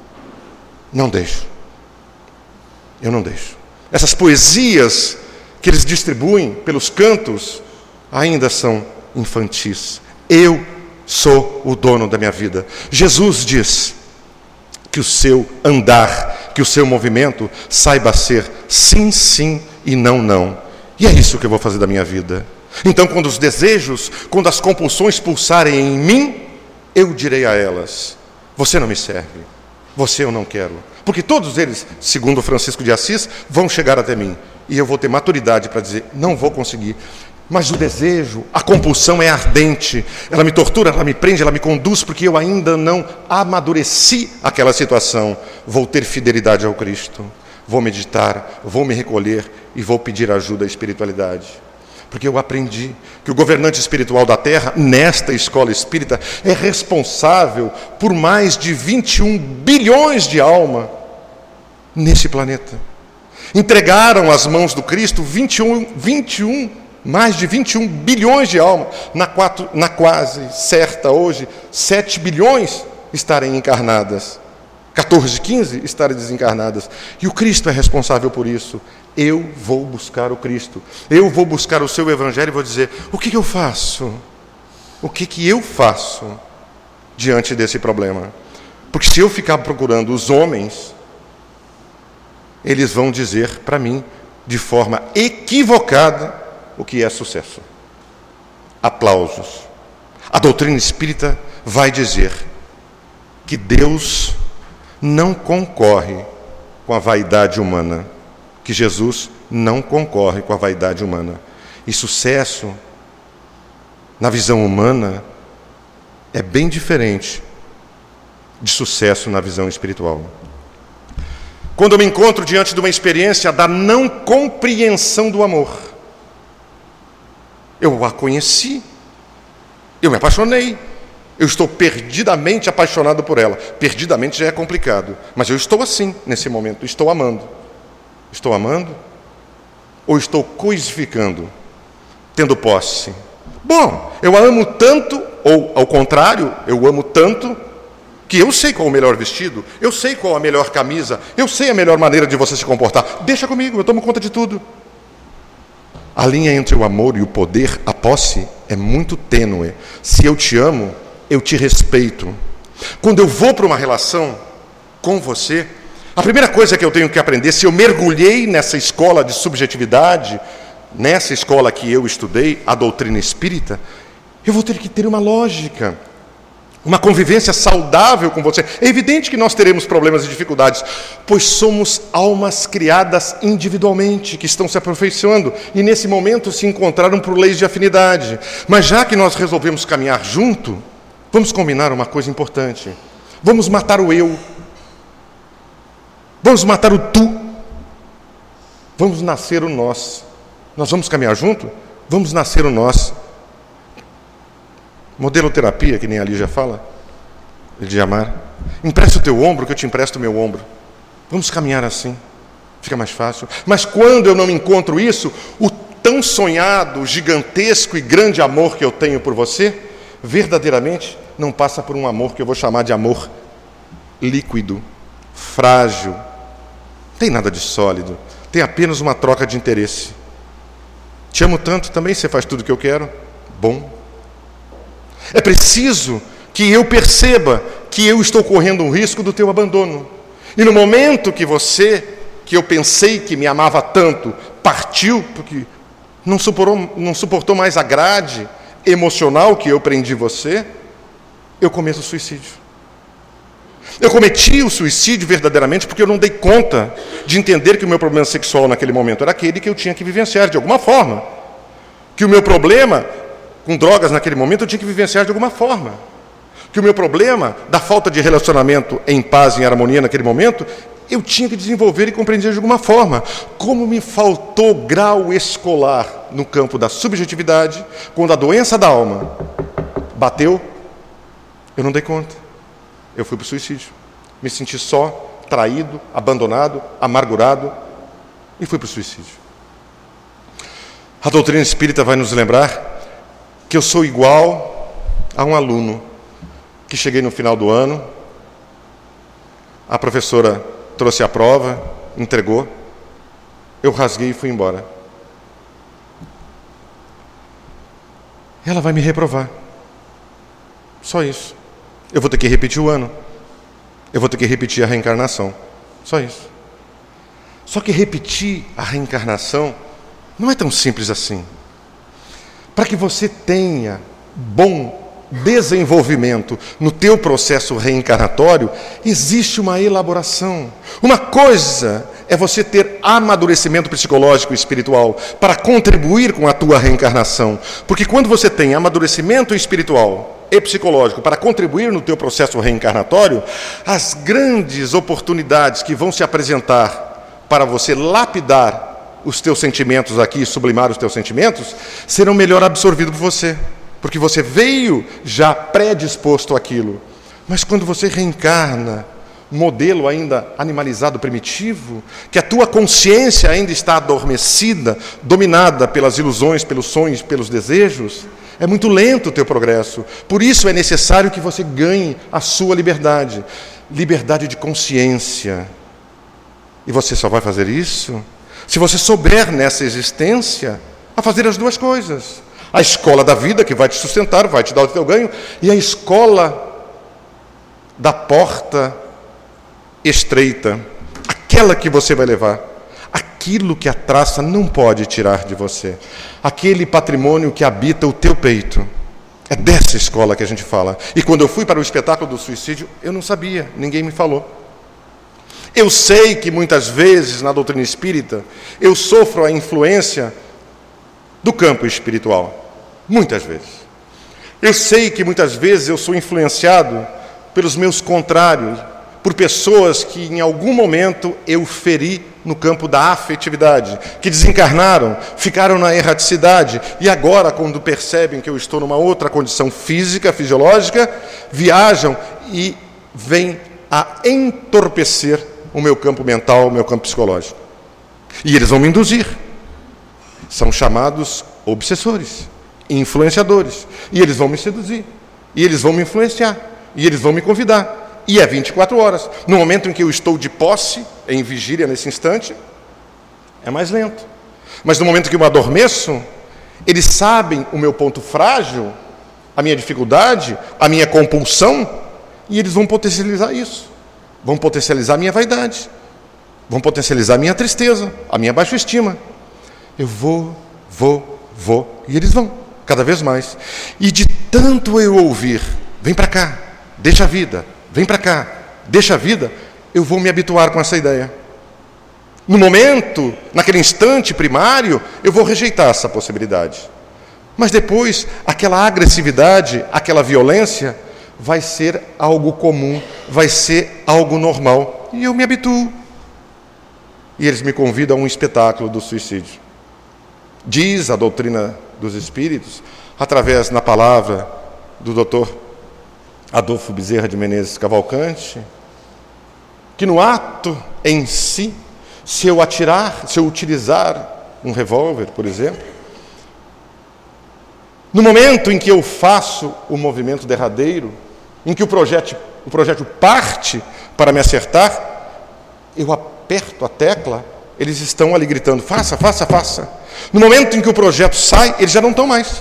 Não deixo. Eu não deixo. Essas poesias que eles distribuem pelos cantos ainda são infantis. Eu sou o dono da minha vida. Jesus diz que o seu andar, que o seu movimento saiba ser sim, sim e não, não. E é isso que eu vou fazer da minha vida. Então, quando os desejos, quando as compulsões pulsarem em mim, eu direi a elas: você não me serve, você eu não quero. Porque todos eles, segundo Francisco de Assis, vão chegar até mim. E eu vou ter maturidade para dizer: não vou conseguir. Mas o desejo, a compulsão é ardente. Ela me tortura, ela me prende, ela me conduz, porque eu ainda não amadureci aquela situação. Vou ter fidelidade ao Cristo. Vou meditar, vou me recolher e vou pedir ajuda à espiritualidade. Porque eu aprendi que o governante espiritual da Terra, nesta escola espírita, é responsável por mais de vinte e um bilhões de almas nesse planeta. Entregaram às mãos do Cristo vinte e um, vinte e um, mais de vinte e um bilhões de almas, na, quatro, na quase certa hoje, sete bilhões estarem encarnadas, catorze, quinze estarem desencarnadas. E o Cristo é responsável por isso. Eu vou buscar o Cristo, eu vou buscar o seu Evangelho e vou dizer: o que, que eu faço? O que, que eu faço diante desse problema? Porque se eu ficar procurando os homens, eles vão dizer para mim, de forma equivocada, o que é sucesso. Aplausos. A doutrina espírita vai dizer que Deus não concorre com a vaidade humana, que Jesus não concorre com a vaidade humana. E sucesso, na visão humana, é bem diferente de sucesso na visão espiritual. Quando eu me encontro diante de uma experiência da não compreensão do amor, eu a conheci, eu me apaixonei, eu estou perdidamente apaixonado por ela. Perdidamente já é complicado, mas eu estou assim nesse momento, estou amando. Estou amando? Ou estou coisificando, tendo posse? Bom, eu a amo tanto, ou ao contrário, eu amo tanto, que eu sei qual é o melhor vestido, eu sei qual é a melhor camisa, eu sei a melhor maneira de você se comportar. Deixa comigo, eu tomo conta de tudo. A linha entre o amor e o poder, a posse, é muito tênue. Se eu te amo, eu te respeito. Quando eu vou para uma relação com você, a primeira coisa que eu tenho que aprender, se eu mergulhei nessa escola de subjetividade, nessa escola que eu estudei, a doutrina espírita, eu vou ter que ter uma lógica, uma convivência saudável com você. É evidente que nós teremos problemas e dificuldades, pois somos almas criadas individualmente, que estão se aperfeiçoando, e nesse momento se encontraram por leis de afinidade. Mas já que nós resolvemos caminhar junto, vamos combinar uma coisa importante. Vamos matar o eu. Vamos matar o tu. Vamos nascer o nós. Nós vamos caminhar junto? Vamos nascer o nós. Modeloterapia, que nem a Lígia fala, de amar. Empresta o teu ombro, que eu te empresto o meu ombro. Vamos caminhar assim. Fica mais fácil. Mas quando eu não encontro isso, o tão sonhado, gigantesco e grande amor que eu tenho por você, verdadeiramente não passa por um amor que eu vou chamar de amor líquido, frágil. Não tem nada de sólido, tem apenas uma troca de interesse. Te amo tanto, também você faz tudo o que eu quero? Bom. É preciso que eu perceba que eu estou correndo um risco do teu abandono. E no momento que você, que eu pensei que me amava tanto, partiu, porque não suportou, não suportou mais a grade emocional que eu prendi você, eu começo o suicídio. Eu cometi o suicídio verdadeiramente porque eu não dei conta de entender que o meu problema sexual naquele momento era aquele que eu tinha que vivenciar de alguma forma. Que o meu problema com drogas naquele momento eu tinha que vivenciar de alguma forma. Que o meu problema da falta de relacionamento em paz, em harmonia naquele momento, eu tinha que desenvolver e compreender de alguma forma. Como me faltou grau escolar no campo da subjetividade, quando a doença da alma bateu, eu não dei conta. Eu fui para o suicídio. Me senti só, traído, abandonado, amargurado e fui para o suicídio. A doutrina espírita vai nos lembrar que eu sou igual a um aluno que cheguei no final do ano, a professora trouxe a prova, entregou, eu rasguei e fui embora. Ela vai me reprovar. Só isso. Eu vou ter que repetir o ano. Eu vou ter que repetir a reencarnação. Só isso. Só que repetir a reencarnação não é tão simples assim. Para que você tenha bom desenvolvimento no teu processo reencarnatório, existe uma elaboração. Uma coisa é você ter amadurecimento psicológico e espiritual para contribuir com a tua reencarnação. Porque quando você tem amadurecimento espiritual e psicológico para contribuir no teu processo reencarnatório, as grandes oportunidades que vão se apresentar para você lapidar os teus sentimentos aqui, sublimar os teus sentimentos, serão melhor absorvidos por você. Porque você veio já predisposto àquilo. Mas quando você reencarna, modelo ainda animalizado primitivo, que a tua consciência ainda está adormecida, dominada pelas ilusões, pelos sonhos, pelos desejos, é muito lento o teu progresso. Por isso é necessário que você ganhe a sua liberdade. Liberdade de consciência. E você só vai fazer isso se você souber nessa existência a fazer as duas coisas. A escola da vida, que vai te sustentar, vai te dar o teu ganho, e a escola da porta estreita, aquela que você vai levar, aquilo que a traça não pode tirar de você, aquele patrimônio que habita o teu peito. É dessa escola que a gente fala. E quando eu fui para o espetáculo do suicídio, eu não sabia, ninguém me falou. Eu sei que muitas vezes, na doutrina espírita, eu sofro a influência do campo espiritual, muitas vezes. Eu sei que muitas vezes eu sou influenciado pelos meus contrários, por pessoas que em algum momento eu feri no campo da afetividade, que desencarnaram, ficaram na erraticidade, e agora, quando percebem que eu estou numa outra condição física, fisiológica, viajam e vêm a entorpecer o meu campo mental, o meu campo psicológico. E eles vão me induzir. São chamados obsessores, influenciadores. E eles vão me seduzir. E eles vão me influenciar. E eles vão me convidar. E é vinte e quatro horas. No momento em que eu estou de posse, em vigília nesse instante, é mais lento. Mas no momento em que eu adormeço, eles sabem o meu ponto frágil, a minha dificuldade, a minha compulsão, e eles vão potencializar isso. Vão potencializar a minha vaidade. Vão potencializar a minha tristeza, a minha baixa estima. Eu vou, vou, vou, e eles vão, cada vez mais. E de tanto eu ouvir, vem para cá, deixa a vida, vem para cá, deixa a vida, eu vou me habituar com essa ideia. No momento, naquele instante primário, eu vou rejeitar essa possibilidade. Mas depois, aquela agressividade, aquela violência, vai ser algo comum, vai ser algo normal. E eu me habituo. E eles me convidam a um espetáculo do suicídio. Diz a doutrina dos espíritos, através na palavra do doutor Adolfo Bezerra de Menezes Cavalcante, que no ato em si, se eu atirar, se eu utilizar um revólver, por exemplo, no momento em que eu faço o movimento derradeiro, em que o projétil, o projétil parte para me acertar, eu aperto a tecla, eles estão ali gritando, faça, faça, faça. No momento em que o projeto sai, eles já não estão mais.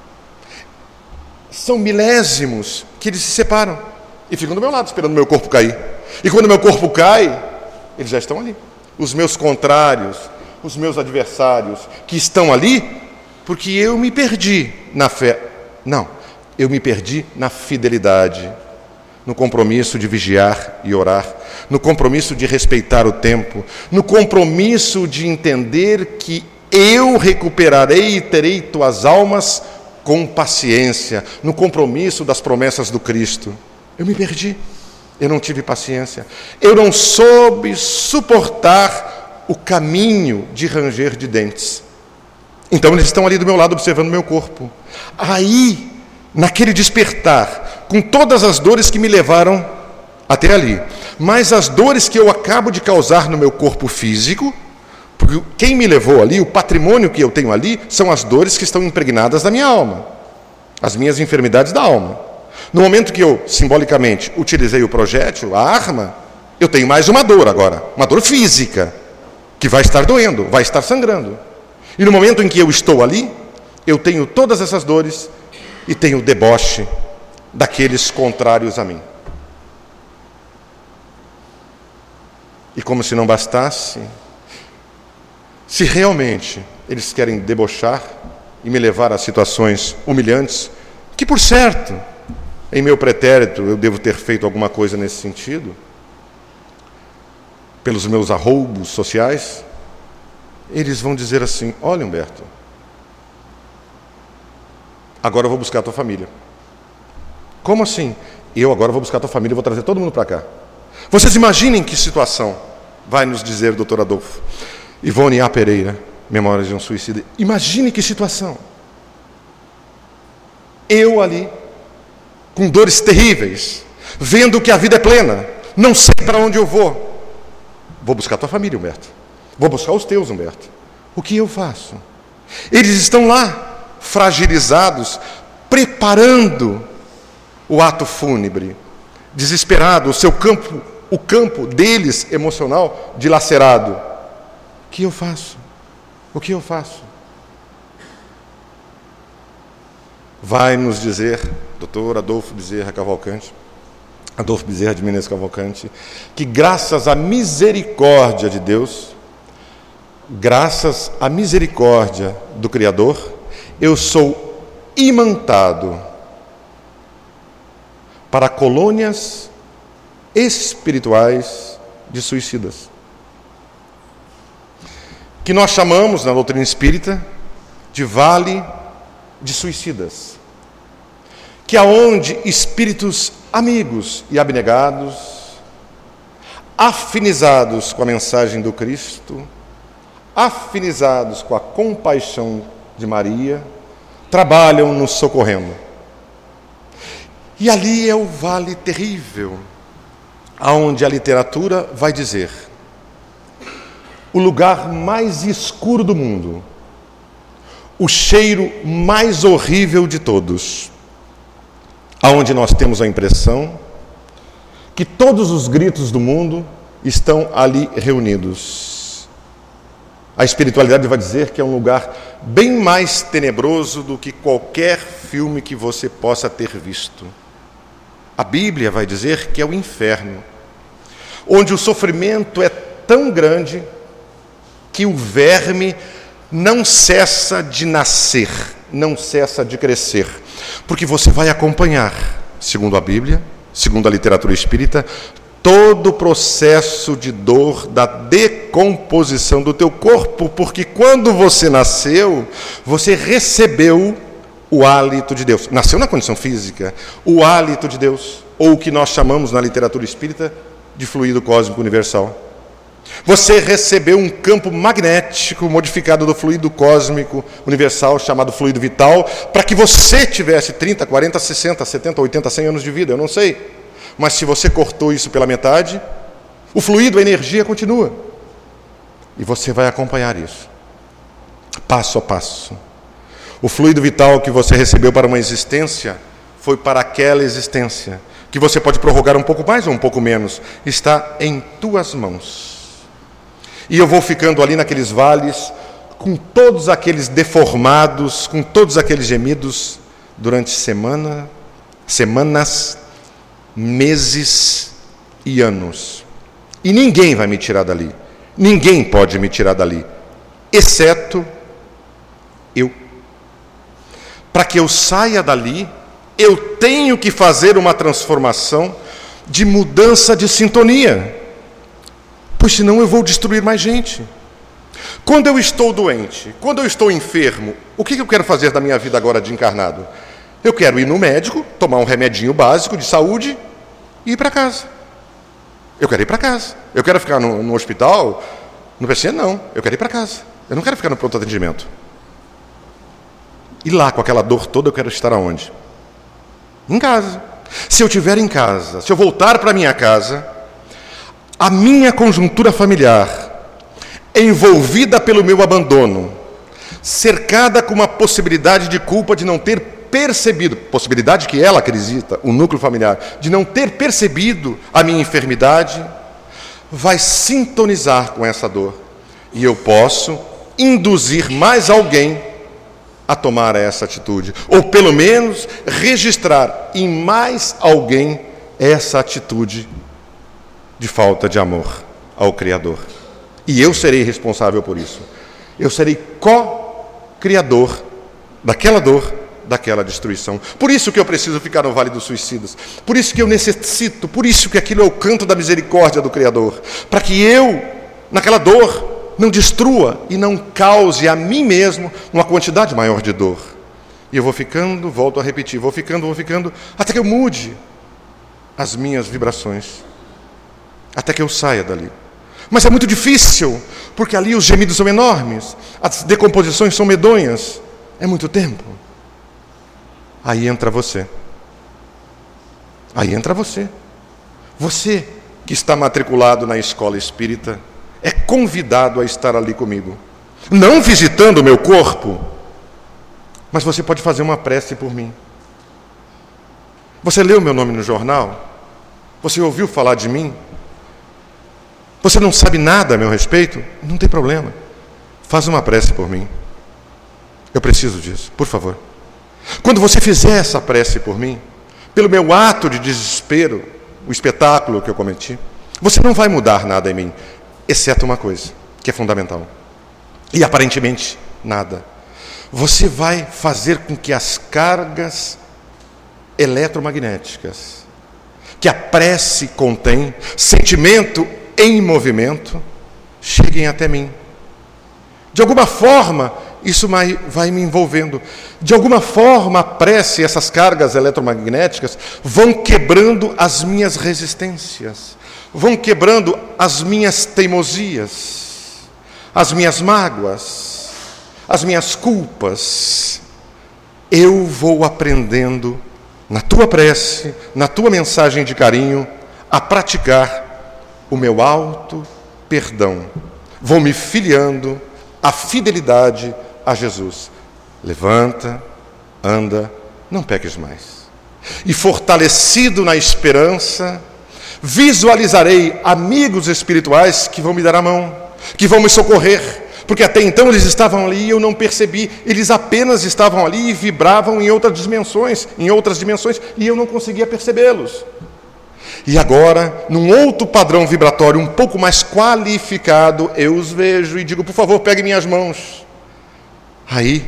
São milésimos que eles se separam e ficam do meu lado, esperando o meu corpo cair. E quando o meu corpo cai, eles já estão ali. Os meus contrários, os meus adversários, que estão ali, porque eu me perdi na fé. Não, eu me perdi na fidelidade. no compromisso de vigiar e orar, no compromisso de respeitar o tempo, no compromisso de entender que eu recuperarei e terei tuas almas com paciência, no compromisso das promessas do Cristo. Eu me perdi, eu não tive paciência, eu não soube suportar o caminho de ranger de dentes. Então eles estão ali do meu lado observando o meu corpo. Aí, naquele despertar, com todas as dores que me levaram até ali, mas as dores que eu acabo de causar no meu corpo físico, porque quem me levou ali, o patrimônio que eu tenho ali, são as dores que estão impregnadas na minha alma, as minhas enfermidades da alma. No momento que eu, simbolicamente, utilizei o projétil, a arma, eu tenho mais uma dor agora, uma dor física, que vai estar doendo, vai estar sangrando. E no momento em que eu estou ali, eu tenho todas essas dores e tenho o deboche daqueles contrários a mim. E como se não bastasse, se realmente eles querem debochar e me levar a situações humilhantes, que por certo, em meu pretérito, eu devo ter feito alguma coisa nesse sentido, pelos meus arroubos sociais, eles vão dizer assim: olha, Humberto, agora eu vou buscar a tua família. Como assim? Eu agora vou buscar a tua família e vou trazer todo mundo para cá. Vocês imaginem que situação, vai nos dizer o doutor Adolfo. Ivone A. Pereira, Memórias de um Suicida. Imagine que situação. Eu ali, com dores terríveis, vendo que a vida é plena, não sei para onde eu vou. Vou buscar a tua família, Humberto. Vou buscar os teus, Humberto. O que eu faço? Eles estão lá, fragilizados, preparando o ato fúnebre, desesperado, o seu campo, o campo deles emocional dilacerado. O que eu faço? O que eu faço? Vai nos dizer, doutor Adolfo Bezerra Cavalcante, Adolfo Bezerra de Menezes Cavalcante, que graças à misericórdia de Deus, graças à misericórdia do Criador, eu sou imantado para colônias espirituais de suicidas, que nós chamamos na doutrina espírita de vale de suicidas, que aonde espíritos amigos e abnegados, afinizados com a mensagem do Cristo, afinizados com a compaixão de Maria, trabalham nos socorrendo. E ali é o vale terrível, aonde a literatura vai dizer: o lugar mais escuro do mundo, o cheiro mais horrível de todos, aonde nós temos a impressão que todos os gritos do mundo estão ali reunidos. A espiritualidade vai dizer que é um lugar bem mais tenebroso do que qualquer filme que você possa ter visto. A Bíblia vai dizer que é o inferno, onde o sofrimento é tão grande que o verme não cessa de nascer, não cessa de crescer, porque você vai acompanhar, segundo a Bíblia, segundo a literatura espírita, todo o processo de dor da decomposição do teu corpo, porque quando você nasceu, você recebeu o hálito de Deus. Nasceu na condição física, o hálito de Deus, ou o que nós chamamos na literatura espírita de fluido cósmico universal. Você recebeu um campo magnético modificado do fluido cósmico universal, chamado fluido vital, para que você tivesse trinta, quarenta, sessenta, setenta, oitenta, cem anos de vida, eu não sei. Mas se você cortou isso pela metade, o fluido, a energia continua. E você vai acompanhar isso, passo a passo. O fluido vital que você recebeu para uma existência foi para aquela existência, que você pode prorrogar um pouco mais ou um pouco menos, está em tuas mãos. E eu vou ficando ali naqueles vales, com todos aqueles deformados, com todos aqueles gemidos, durante semana, semanas, meses e anos. E ninguém vai me tirar dali. Ninguém pode me tirar dali, exceto eu. Para que eu saia dali, eu tenho que fazer uma transformação de mudança de sintonia, pois senão eu vou destruir mais gente. Quando eu estou doente, quando eu estou enfermo, o que eu quero fazer da minha vida agora de encarnado? Eu quero ir no médico, tomar um remedinho básico de saúde e ir para casa. Eu quero ir para casa. Eu quero ficar no, no hospital, no P C, não. Eu quero ir para casa. Eu não quero ficar no pronto atendimento. E lá, com aquela dor toda, eu quero estar aonde? Em casa. Se eu estiver em casa, se eu voltar para minha casa, a minha conjuntura familiar, envolvida pelo meu abandono, cercada com uma possibilidade de culpa de não ter percebido, possibilidade que ela acredita, o núcleo familiar, de não ter percebido a minha enfermidade, vai sintonizar com essa dor. E eu posso induzir mais alguém a tomar essa atitude, ou pelo menos registrar em mais alguém essa atitude de falta de amor ao Criador. E eu serei responsável por isso. Eu serei co-criador daquela dor, daquela destruição. Por isso que eu preciso ficar no Vale dos Suicidas. Por isso que eu necessito, por isso que aquilo é o canto da misericórdia do Criador. Para que eu, naquela dor, não destrua e não cause a mim mesmo uma quantidade maior de dor. E eu vou ficando, volto a repetir, vou ficando, vou ficando, até que eu mude as minhas vibrações. Até que eu saia dali. Mas é muito difícil, porque ali os gemidos são enormes, as decomposições são medonhas. É muito tempo. Aí entra você. Aí entra você. Você que está matriculado na escola espírita, é convidado a estar ali comigo. Não visitando o meu corpo, mas você pode fazer uma prece por mim. Você leu meu nome no jornal? Você ouviu falar de mim? Você não sabe nada a meu respeito? Não tem problema. Faz uma prece por mim. Eu preciso disso, por favor. Quando você fizer essa prece por mim, pelo meu ato de desespero, o espetáculo que eu cometi, você não vai mudar nada em mim, exceto uma coisa, que é fundamental. E aparentemente nada. Você vai fazer com que as cargas eletromagnéticas que a prece contém, sentimento em movimento, cheguem até mim. De alguma forma, isso vai, vai me envolvendo. De alguma forma, a prece, essas cargas eletromagnéticas, vão quebrando as minhas resistências, vão quebrando as minhas teimosias, as minhas mágoas, as minhas culpas. Eu vou aprendendo, na tua prece, na tua mensagem de carinho, a praticar o meu alto perdão. Vou me filiando à fidelidade a Jesus. Levanta, anda, não peques mais. E fortalecido na esperança, visualizarei amigos espirituais que vão me dar a mão, que vão me socorrer, porque até então eles estavam ali e eu não percebi. Eles apenas estavam ali e vibravam em outras dimensões, em outras dimensões, e eu não conseguia percebê-los. E agora, num outro padrão vibratório um pouco mais qualificado, eu os vejo e digo, por favor, pegue minhas mãos. Aí,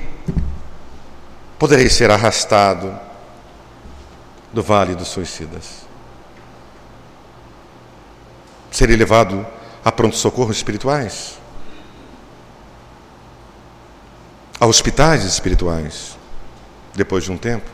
poderei ser arrastado do Vale dos Suicidas. Serei levado a pronto-socorros espirituais, a hospitais espirituais, depois de um tempo,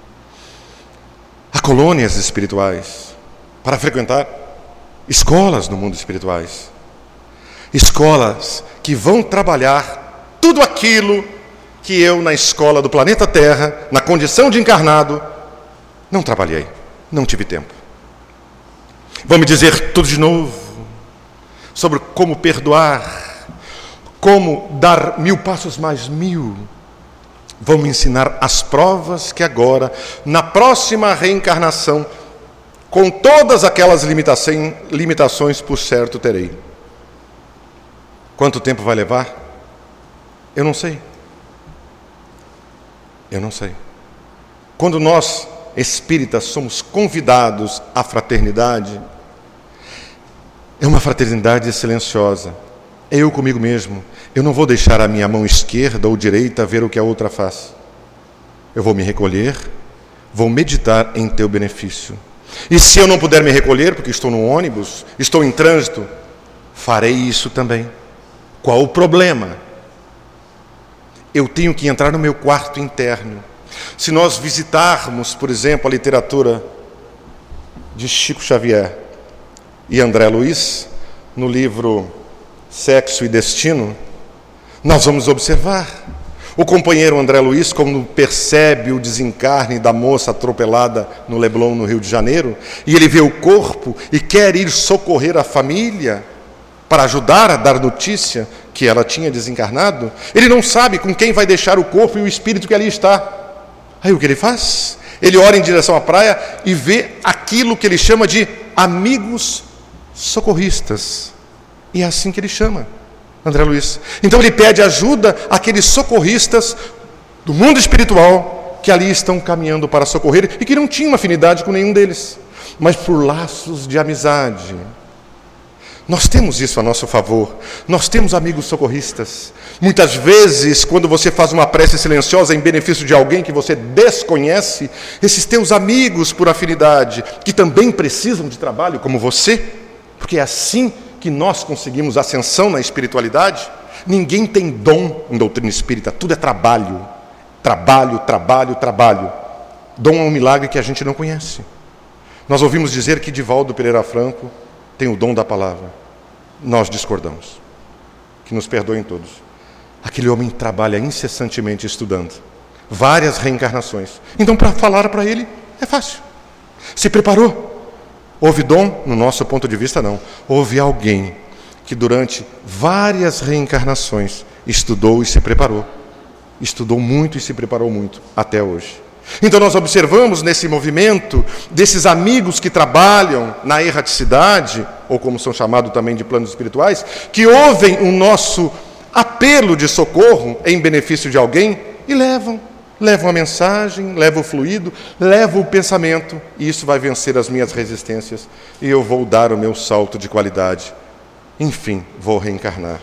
a colônias espirituais, para frequentar escolas no mundo espirituais. Escolas que vão trabalhar tudo aquilo que eu, na escola do planeta Terra, na condição de encarnado, não trabalhei, não tive tempo. Vão me dizer tudo de novo sobre como perdoar, como dar mil passos mais mil. Vão me ensinar as provas que agora, na próxima reencarnação, com todas aquelas limitações, limitações por certo terei. Quanto tempo vai levar? Eu não sei. Eu não sei. Quando nós, espíritas, somos convidados à fraternidade, é uma fraternidade silenciosa. É eu comigo mesmo. Eu não vou deixar a minha mão esquerda ou direita ver o que a outra faz. Eu vou me recolher, vou meditar em teu benefício. E se eu não puder me recolher, porque estou no ônibus, estou em trânsito, farei isso também. Qual o problema? Eu tenho que entrar no meu quarto interno. Se nós visitarmos, por exemplo, a literatura de Chico Xavier e André Luiz, no livro Sexo e Destino, nós vamos observar o companheiro André Luiz, como percebe o desencarne da moça atropelada no Leblon, no Rio de Janeiro, e ele vê o corpo e quer ir socorrer a família para ajudar a dar notícia que ela tinha desencarnado. Ele não sabe com quem vai deixar o corpo e o espírito que ali está. Aí o que ele faz? Ele ora em direção à praia e vê aquilo que ele chama de amigos socorristas. E é assim que ele chama André Luiz. Então ele pede ajuda àqueles socorristas do mundo espiritual que ali estão caminhando para socorrer e que não tinham afinidade com nenhum deles, mas por laços de amizade. Nós temos isso a nosso favor. Nós temos amigos socorristas. Muitas vezes, quando você faz uma prece silenciosa em benefício de alguém que você desconhece, esses teus amigos por afinidade, que também precisam de trabalho como você, porque é assim que nós conseguimos ascensão na espiritualidade. Ninguém tem dom em doutrina espírita, tudo é trabalho. Trabalho, trabalho, trabalho. Dom é um milagre que a gente não conhece. Nós ouvimos dizer que Divaldo Pereira Franco tem o dom da palavra. Nós discordamos. Que nos perdoem todos. Aquele homem trabalha incessantemente estudando. Várias reencarnações. Então, para falar para ele, é fácil. Se preparou. Houve dom? No nosso ponto de vista, não. Houve alguém que durante várias reencarnações estudou e se preparou. Estudou muito e se preparou muito, até hoje. Então nós observamos nesse movimento desses amigos que trabalham na erraticidade, ou como são chamados também de planos espirituais, que ouvem o nosso apelo de socorro em benefício de alguém e levam. Levam a mensagem, levam o fluido, levam o pensamento, e isso vai vencer as minhas resistências, e eu vou dar o meu salto de qualidade. Enfim, vou reencarnar.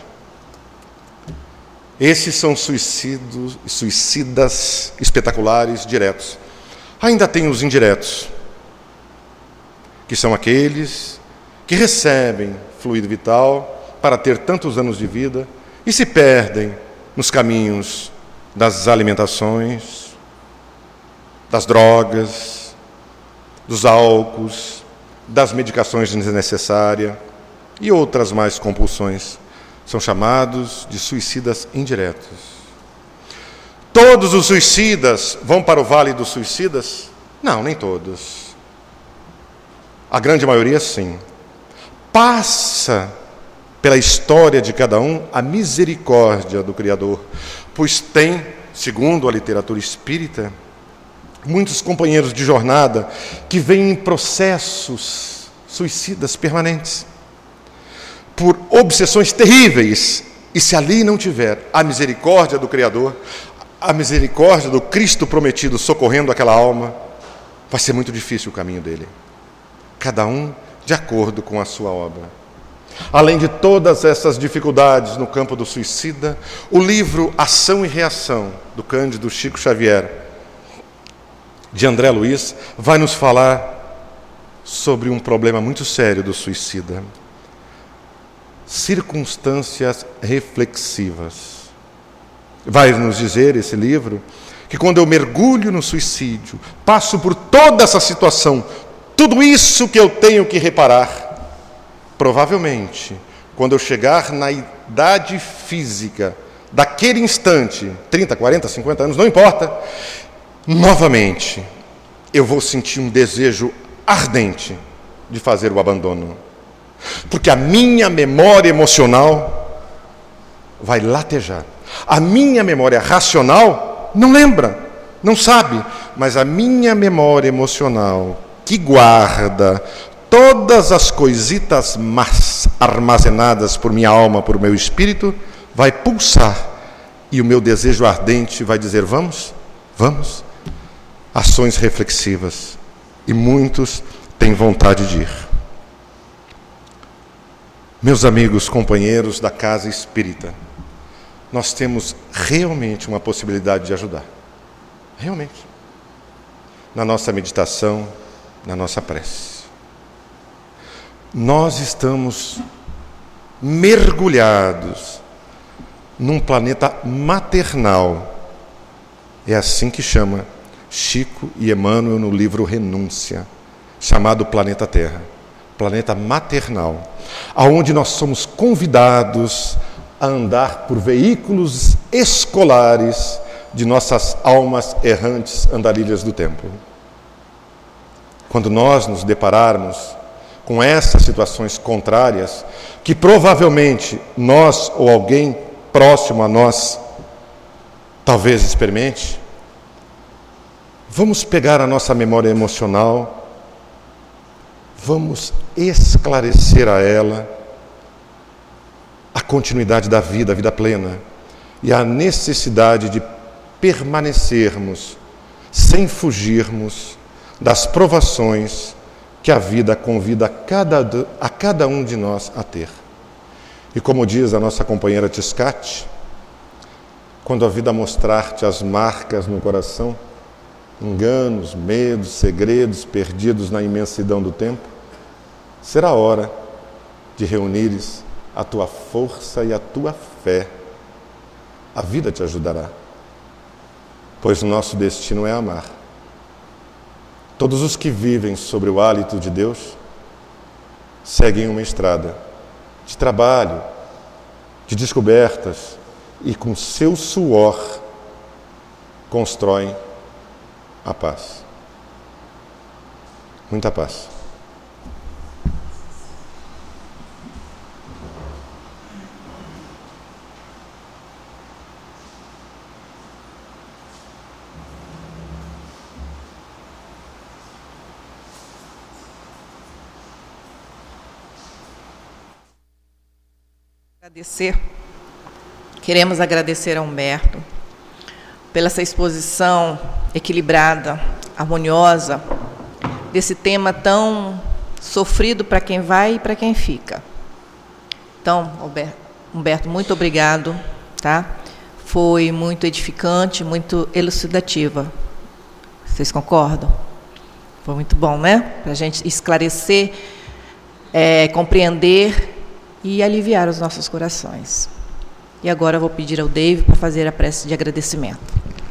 Esses são suicidos, suicidas espetaculares diretos. Ainda tem os indiretos, que são aqueles que recebem fluido vital para ter tantos anos de vida e se perdem nos caminhos das alimentações, das drogas, dos álcools, das medicações desnecessárias e outras mais compulsões. São chamados de suicidas indiretos. Todos os suicidas vão para o vale dos suicidas? Não, nem todos. A grande maioria, sim. Passa pela história de cada um a misericórdia do Criador, pois tem, segundo a literatura espírita, muitos companheiros de jornada que vêm em processos suicidas permanentes, por obsessões terríveis, e se ali não tiver a misericórdia do Criador, a misericórdia do Cristo prometido socorrendo aquela alma, vai ser muito difícil o caminho dele. Cada um de acordo com a sua obra. Além de todas essas dificuldades no campo do suicida, o livro Ação e Reação, do Cândido Chico Xavier, de André Luiz, vai nos falar sobre um problema muito sério do suicida. Circunstâncias reflexivas. Vai nos dizer esse livro que quando eu mergulho no suicídio, passo por toda essa situação, tudo isso que eu tenho que reparar, provavelmente, quando eu chegar na idade física, daquele instante, trinta, quarenta, cinquenta anos, não importa, novamente, eu vou sentir um desejo ardente de fazer o abandono. Porque a minha memória emocional vai latejar. A minha memória racional não lembra, não sabe, mas a minha memória emocional, que guarda todas as coisitas más armazenadas por minha alma, por meu espírito, vai pulsar, e o meu desejo ardente vai dizer: vamos, vamos. Ações reflexivas, e muitos têm vontade de ir. Meus amigos, companheiros da casa espírita, nós temos realmente uma possibilidade de ajudar. Realmente. Na nossa meditação, na nossa prece. Nós estamos mergulhados num planeta maternal. É assim que chama Chico e Emmanuel no livro Renúncia, chamado planeta Terra, planeta maternal, aonde nós somos convidados a andar por veículos escolares de nossas almas errantes andarilhas do tempo. Quando nós nos depararmos com essas situações contrárias, que provavelmente nós ou alguém próximo a nós talvez experimente, vamos pegar a nossa memória emocional, vamos esclarecer a ela a continuidade da vida, a vida plena, e a necessidade de permanecermos sem fugirmos das provações que a vida convida a cada, a cada um de nós a ter. E como diz a nossa companheira Tiscati, quando a vida mostrar-te as marcas no coração, enganos, medos, segredos perdidos na imensidão do tempo, será hora de reunires a tua força e a tua fé. A vida te ajudará, pois o nosso destino é amar. Todos os que vivem sobre o hálito de Deus seguem uma estrada de trabalho, de descobertas, e com seu suor constroem a paz. Muita paz. Agradecer. Queremos agradecer a Humberto pela essa exposição equilibrada, harmoniosa, desse tema tão sofrido para quem vai e para quem fica. Então, Humberto, muito obrigado, tá? Foi muito edificante, muito elucidativa. Vocês concordam? Foi muito bom, né? Para a gente esclarecer, é, compreender e aliviar os nossos corações. E agora eu vou pedir ao David para fazer a prece de agradecimento.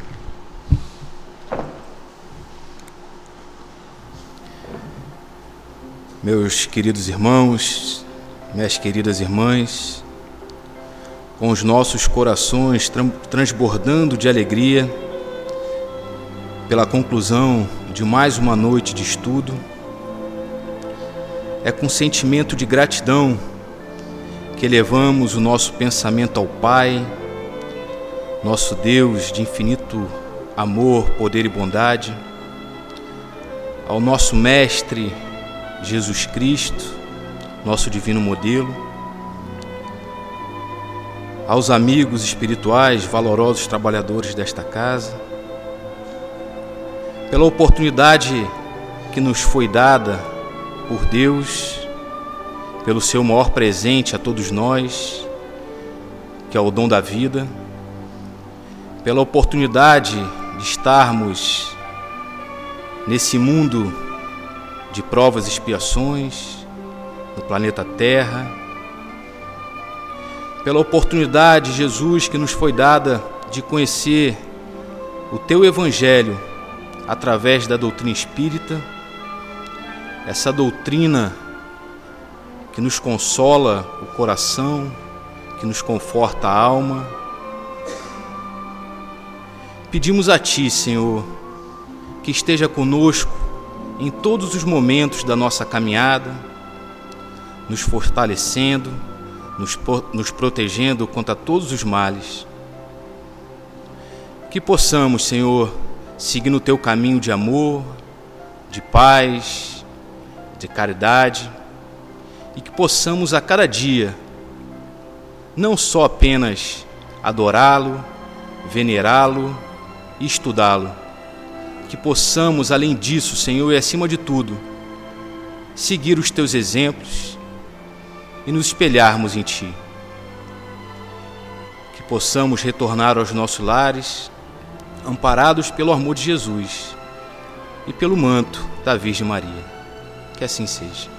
Meus queridos irmãos, minhas queridas irmãs, com os nossos corações transbordando de alegria pela conclusão de mais uma noite de estudo, é com sentimento de gratidão que elevamos o nosso pensamento ao Pai, nosso Deus de infinito amor, poder e bondade, ao nosso Mestre Jesus Cristo, nosso divino modelo, aos amigos espirituais, valorosos trabalhadores desta casa, pela oportunidade que nos foi dada por Deus, pelo seu maior presente a todos nós, que é o dom da vida, pela oportunidade de estarmos nesse mundo de provas e expiações, no planeta Terra, pela oportunidade, Jesus, que nos foi dada de conhecer o Teu Evangelho através da doutrina espírita, essa doutrina que nos consola o coração, que nos conforta a alma. Pedimos a Ti, Senhor, que esteja conosco em todos os momentos da nossa caminhada, nos fortalecendo, nos, nos protegendo contra todos os males. Que possamos, Senhor, seguir no Teu caminho de amor, de paz, de caridade, e que possamos a cada dia não só apenas adorá-lo, venerá-lo e estudá-lo, que possamos, além disso, Senhor, e acima de tudo, seguir os Teus exemplos e nos espelharmos em Ti. Que possamos retornar aos nossos lares, amparados pelo amor de Jesus, e pelo manto da Virgem Maria. Que assim seja.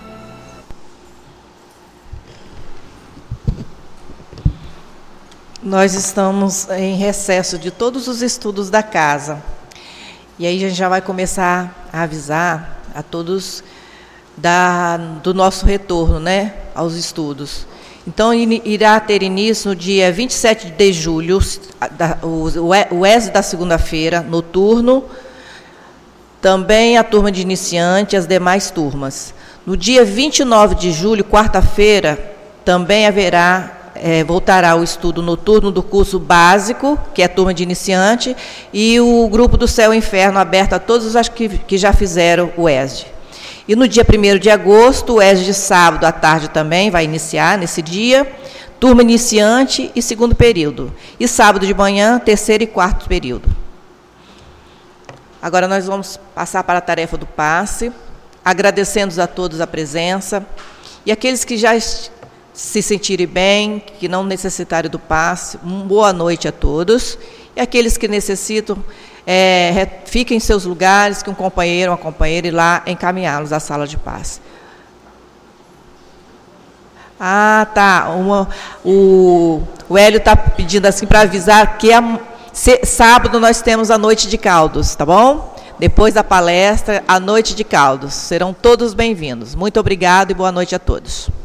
Nós estamos em recesso de todos os estudos da casa. E aí a gente já vai começar a avisar a todos da, do nosso retorno, né, aos estudos. Então, irá ter início no dia vinte e sete de julho, o E S da segunda-feira, noturno, também a turma de iniciante e as demais turmas. No dia vinte e nove de julho, quarta-feira, também haverá, é, voltará o estudo noturno do curso básico, que é a turma de iniciante, e o grupo do Céu e Inferno, aberto a todos os que, que já fizeram o E S D. E no dia primeiro de agosto, o E S D de sábado à tarde também vai iniciar, nesse dia, turma iniciante e segundo período. E sábado de manhã, terceiro e quarto período. Agora nós vamos passar para a tarefa do passe, agradecendo a todos a presença, e aqueles que já se sentirem bem, que não necessitarem do passe, uma boa noite a todos, e aqueles que necessitam, é, fiquem em seus lugares, que um companheiro, uma companheira, ir lá encaminhá-los à sala de passe. Ah, tá, uma, o, o Hélio está pedindo assim para avisar que a, se, sábado nós temos a noite de caldos, tá bom? Depois da palestra, a noite de caldos. Serão todos bem-vindos. Muito obrigado e boa noite a todos.